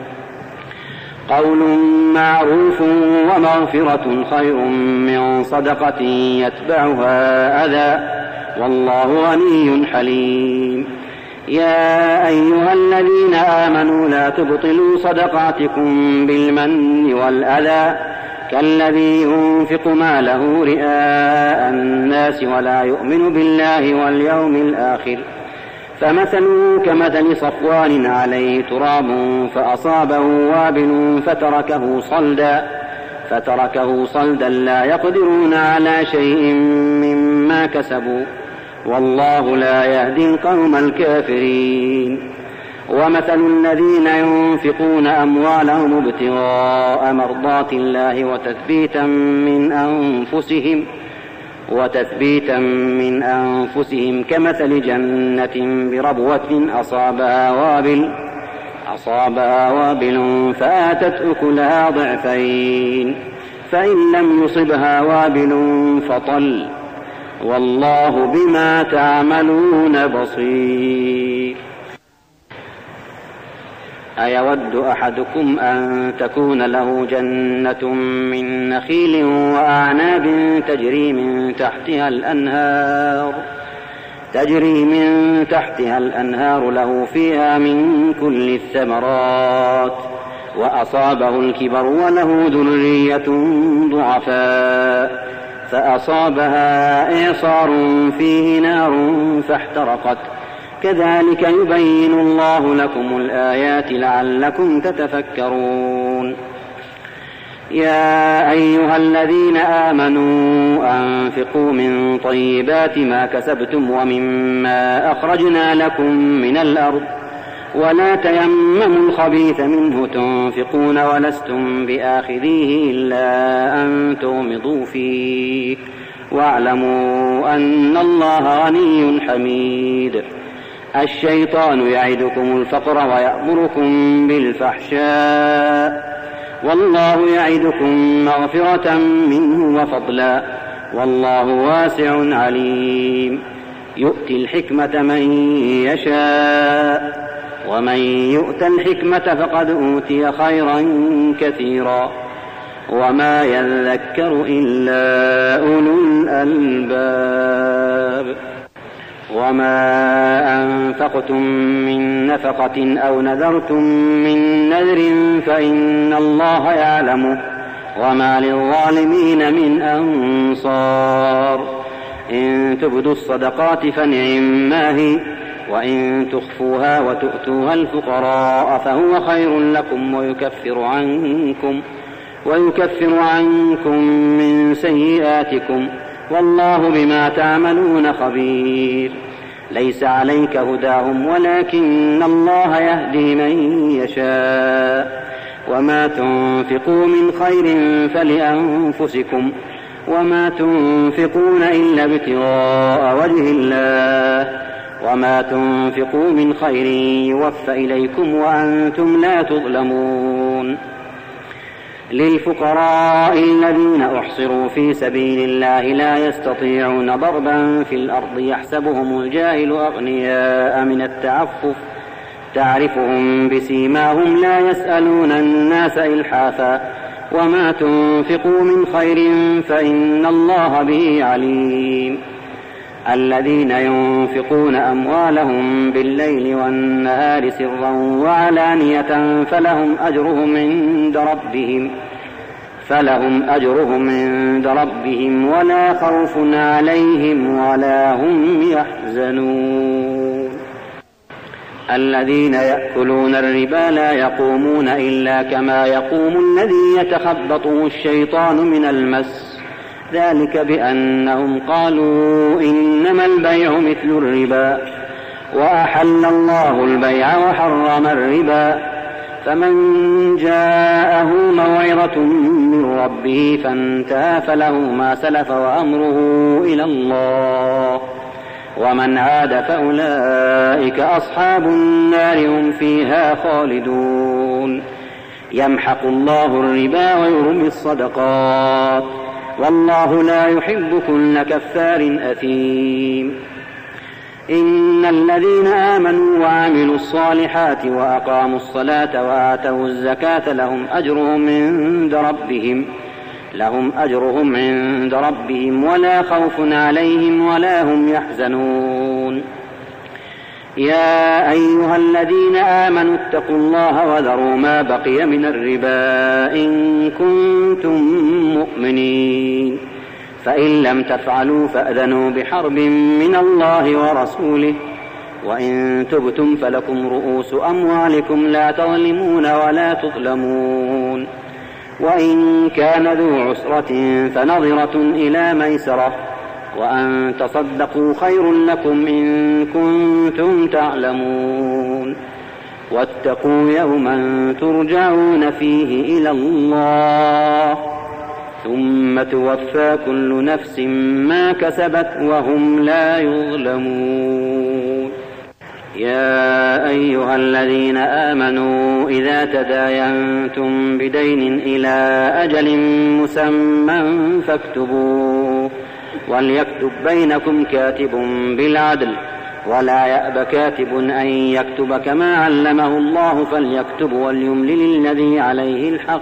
قول معروف ومغفرة خير من صدقة يتبعها أذى والله غني حليم. يا أيها الذين آمنوا لا تبطلوا صدقاتكم بالمن والأذى كالذي ينفق ماله رئاء الناس ولا يؤمن بالله واليوم الآخر فمثله كمثل صفوان عليه تراب فأصابه وابل فتركه صلدا فتركه صلدا لا يقدرون على شيء مما كسبوا والله لا يهدي القوم الكافرين. ومثل الذين ينفقون أموالهم ابتغاء مرضات الله وتثبيتا من أنفسهم وتثبيتا من أنفسهم كمثل جنة بربوة أصابها وابل أصابها وابل فآتت أكلها ضعفين فإن لم يصبها وابل فطل والله بما تعملون بصير. أيود أحدكم أن تكون له جنة من نخيل وأعناب تجري من تحتها الأنهار تجري من تحتها الأنهار له فيها من كل الثمرات وأصابه الكبر وله ذرية ضعفاء فأصابها إعصار فيه نار فاحترقت كذلك يبين الله لكم الآيات لعلكم تتفكرون. يا أيها الذين آمنوا أنفقوا من طيبات ما كسبتم ومما أخرجنا لكم من الأرض ولا تيمموا الخبيث منه تنفقون ولستم بآخذيه إلا أن تغمضوا فيه واعلموا أن الله غني حميد. الشيطان يعدكم الفقر ويأمركم بالفحشاء والله يعدكم مغفرة منه وفضلا والله واسع عليم. يؤتي الحكمة من يشاء ومن يؤت الحكمة فقد أوتي خيرا كثيرا وما يذكر إلا أولو الألباب. وما أنفقتم من نفقة أو نذرتم من نذر فإن الله يعلمه وما للظالمين من أنصار. إن تبدوا الصدقات فنعما هي وإن تخفوها وتؤتوها الفقراء فهو خير لكم ويكفر عنكم ويكفر عنكم من سيئاتكم والله بما تعملون خبير. ليس عليك هداهم ولكن الله يهدي من يشاء وما تنفقوا من خير فلأنفسكم وما تنفقون إلا ابتغاء وجه الله وما تنفقوا من خير يوفى إليكم وأنتم لا تظلمون. للفقراء الذين أحصروا في سبيل الله لا يستطيعون ضربا في الأرض يحسبهم الجاهل أغنياء من التعفف تعرفهم بسيماهم لا يسألون الناس إلحافا وما تنفقوا من خير فإن الله به عليم. الذين ينفقون أموالهم بالليل والنهار سرا وعلانية فلهم أجرهم عند ربهم فلهم أجرهم عند ربهم ولا خوف عليهم ولا هم يحزنون. الذين يأكلون الربا لا يقومون إلا كما يقوم الذي يتخبطه الشيطان من المس ذلك بأنهم قالوا إنما البيع مثل الربا وأحل الله البيع وحرم الربا فمن جاءه موعظة من ربه فانتهى فله ما سلف وأمره إلى الله ومن عاد فأولئك أصحاب النار هم فيها خالدون. يمحق الله الربا ويربي الصدقات والله لا يحب كل كفار أثيم. إن الذين آمنوا وعملوا الصالحات وأقاموا الصلاة وآتوا الزكاة لهم أجرهم عند ربهم لهم أجرهم عند ربهم ولا خوف عليهم ولا هم يحزنون. يا أيها الذين آمنوا اتقوا الله وذروا ما بقي من الربا إن كنتم مؤمنين فإن لم تفعلوا فأذنوا بحرب من الله ورسوله وإن تبتم فلكم رؤوس أموالكم لا تظلمون ولا تظلمون. وإن كان ذو عسرة فنظرة إلى ميسرة وأن تصدقوا خير لكم إن كنتم تعلمون. واتقوا يوما ترجعون فيه إلى الله ثم توفى كل نفس ما كسبت وهم لا يظلمون. يا أيها الذين آمنوا إذا تداينتم بدين إلى أجل مسمى فاكتبوه وليكتب بينكم كاتب بالعدل ولا يأب كاتب أن يكتب كما علمه الله فليكتب وليملل الذي عليه الحق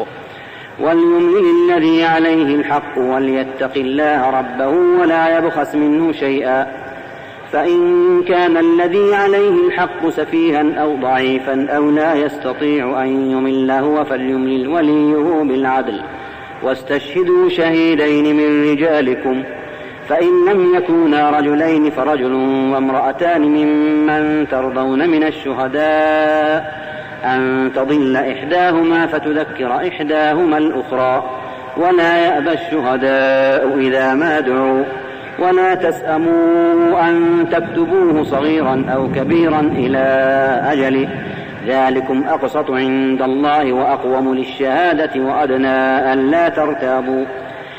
وليملل الذي عليه الحق وليتق الله ربه ولا يبخس منه شيئا فإن كان الذي عليه الحق سفيها أو ضعيفا أو لا يستطيع أن يمل هو فليملل وليه بالعدل واستشهدوا شهيدين من رجالكم فإن لم يكونا رجلين فرجل وامرأتان ممن ترضون من الشهداء أن تضل إحداهما فتذكر إحداهما الأخرى ولا يأبى الشهداء إذا ما دعوا ولا تسأموا أن تكتبوه صغيرا أو كبيرا إلى أجله ذلكم أقسط عند الله وأقوم للشهادة وأدنى ألا ترتابوا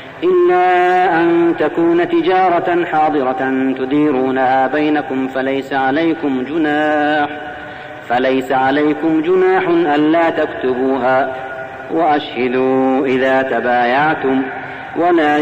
إلا أن تكون تجارة حاضرة تديرونها بينكم فليس عليكم جناح فليس عليكم جناح ألا تكتبوها وأشهدوا إذا تبايعتم ولا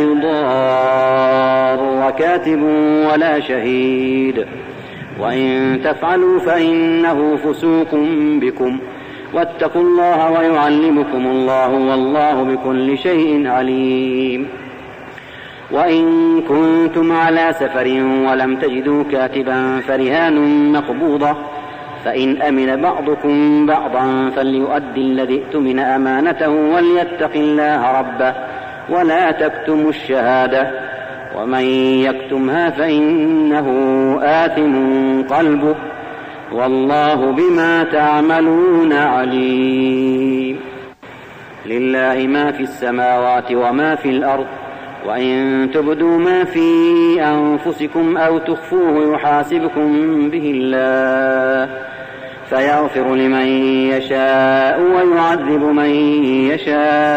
يضار كاتب ولا شهيد وإن تفعلوا فإنه فسوق بكم واتقوا الله ويعلمكم الله والله بكل شيء عليم. وإن كنتم على سفر ولم تجدوا كاتبا فرهان مقبوضة فإن أمن بعضكم بعضا فليؤدي الذي اؤتمن أمانته وليتق الله ربه ولا تكتموا الشهادة ومن يكتمها فإنه آثم قلبه والله بما تعملون عليم. لله ما في السماوات وما في الأرض وإن تبدوا ما في أنفسكم أو تخفوه يحاسبكم به الله فيغفر لمن يشاء ويعذب من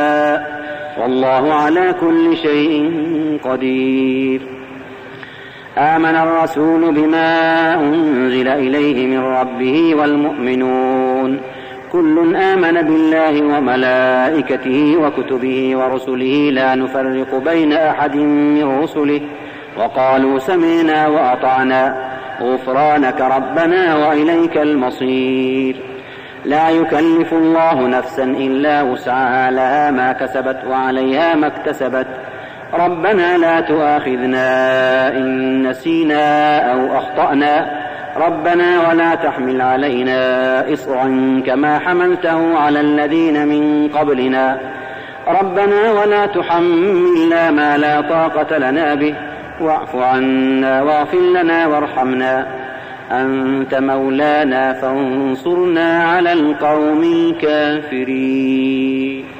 يشاء والله على كل شيء قدير. آمن الرسول بما أنزل إليه من ربه والمؤمنون كل آمن بالله وملائكته وكتبه ورسله لا نفرق بين أحد من رسله وقالوا سمعنا وأطعنا غفرانك ربنا وإليك المصير لا يكلف الله نفسا إلا وسعها لها ما كسبت وعليها ما اكتسبت ربنا لا تؤاخذنا إن نسينا أو أخطأنا ربنا ولا تحمل علينا إصرا كما حملته على الذين من قبلنا ربنا ولا تحملنا ما لا طاقة لنا به واعف عنا واغفر لنا وارحمنا أنت مولانا فانصرنا على القوم الكافرين.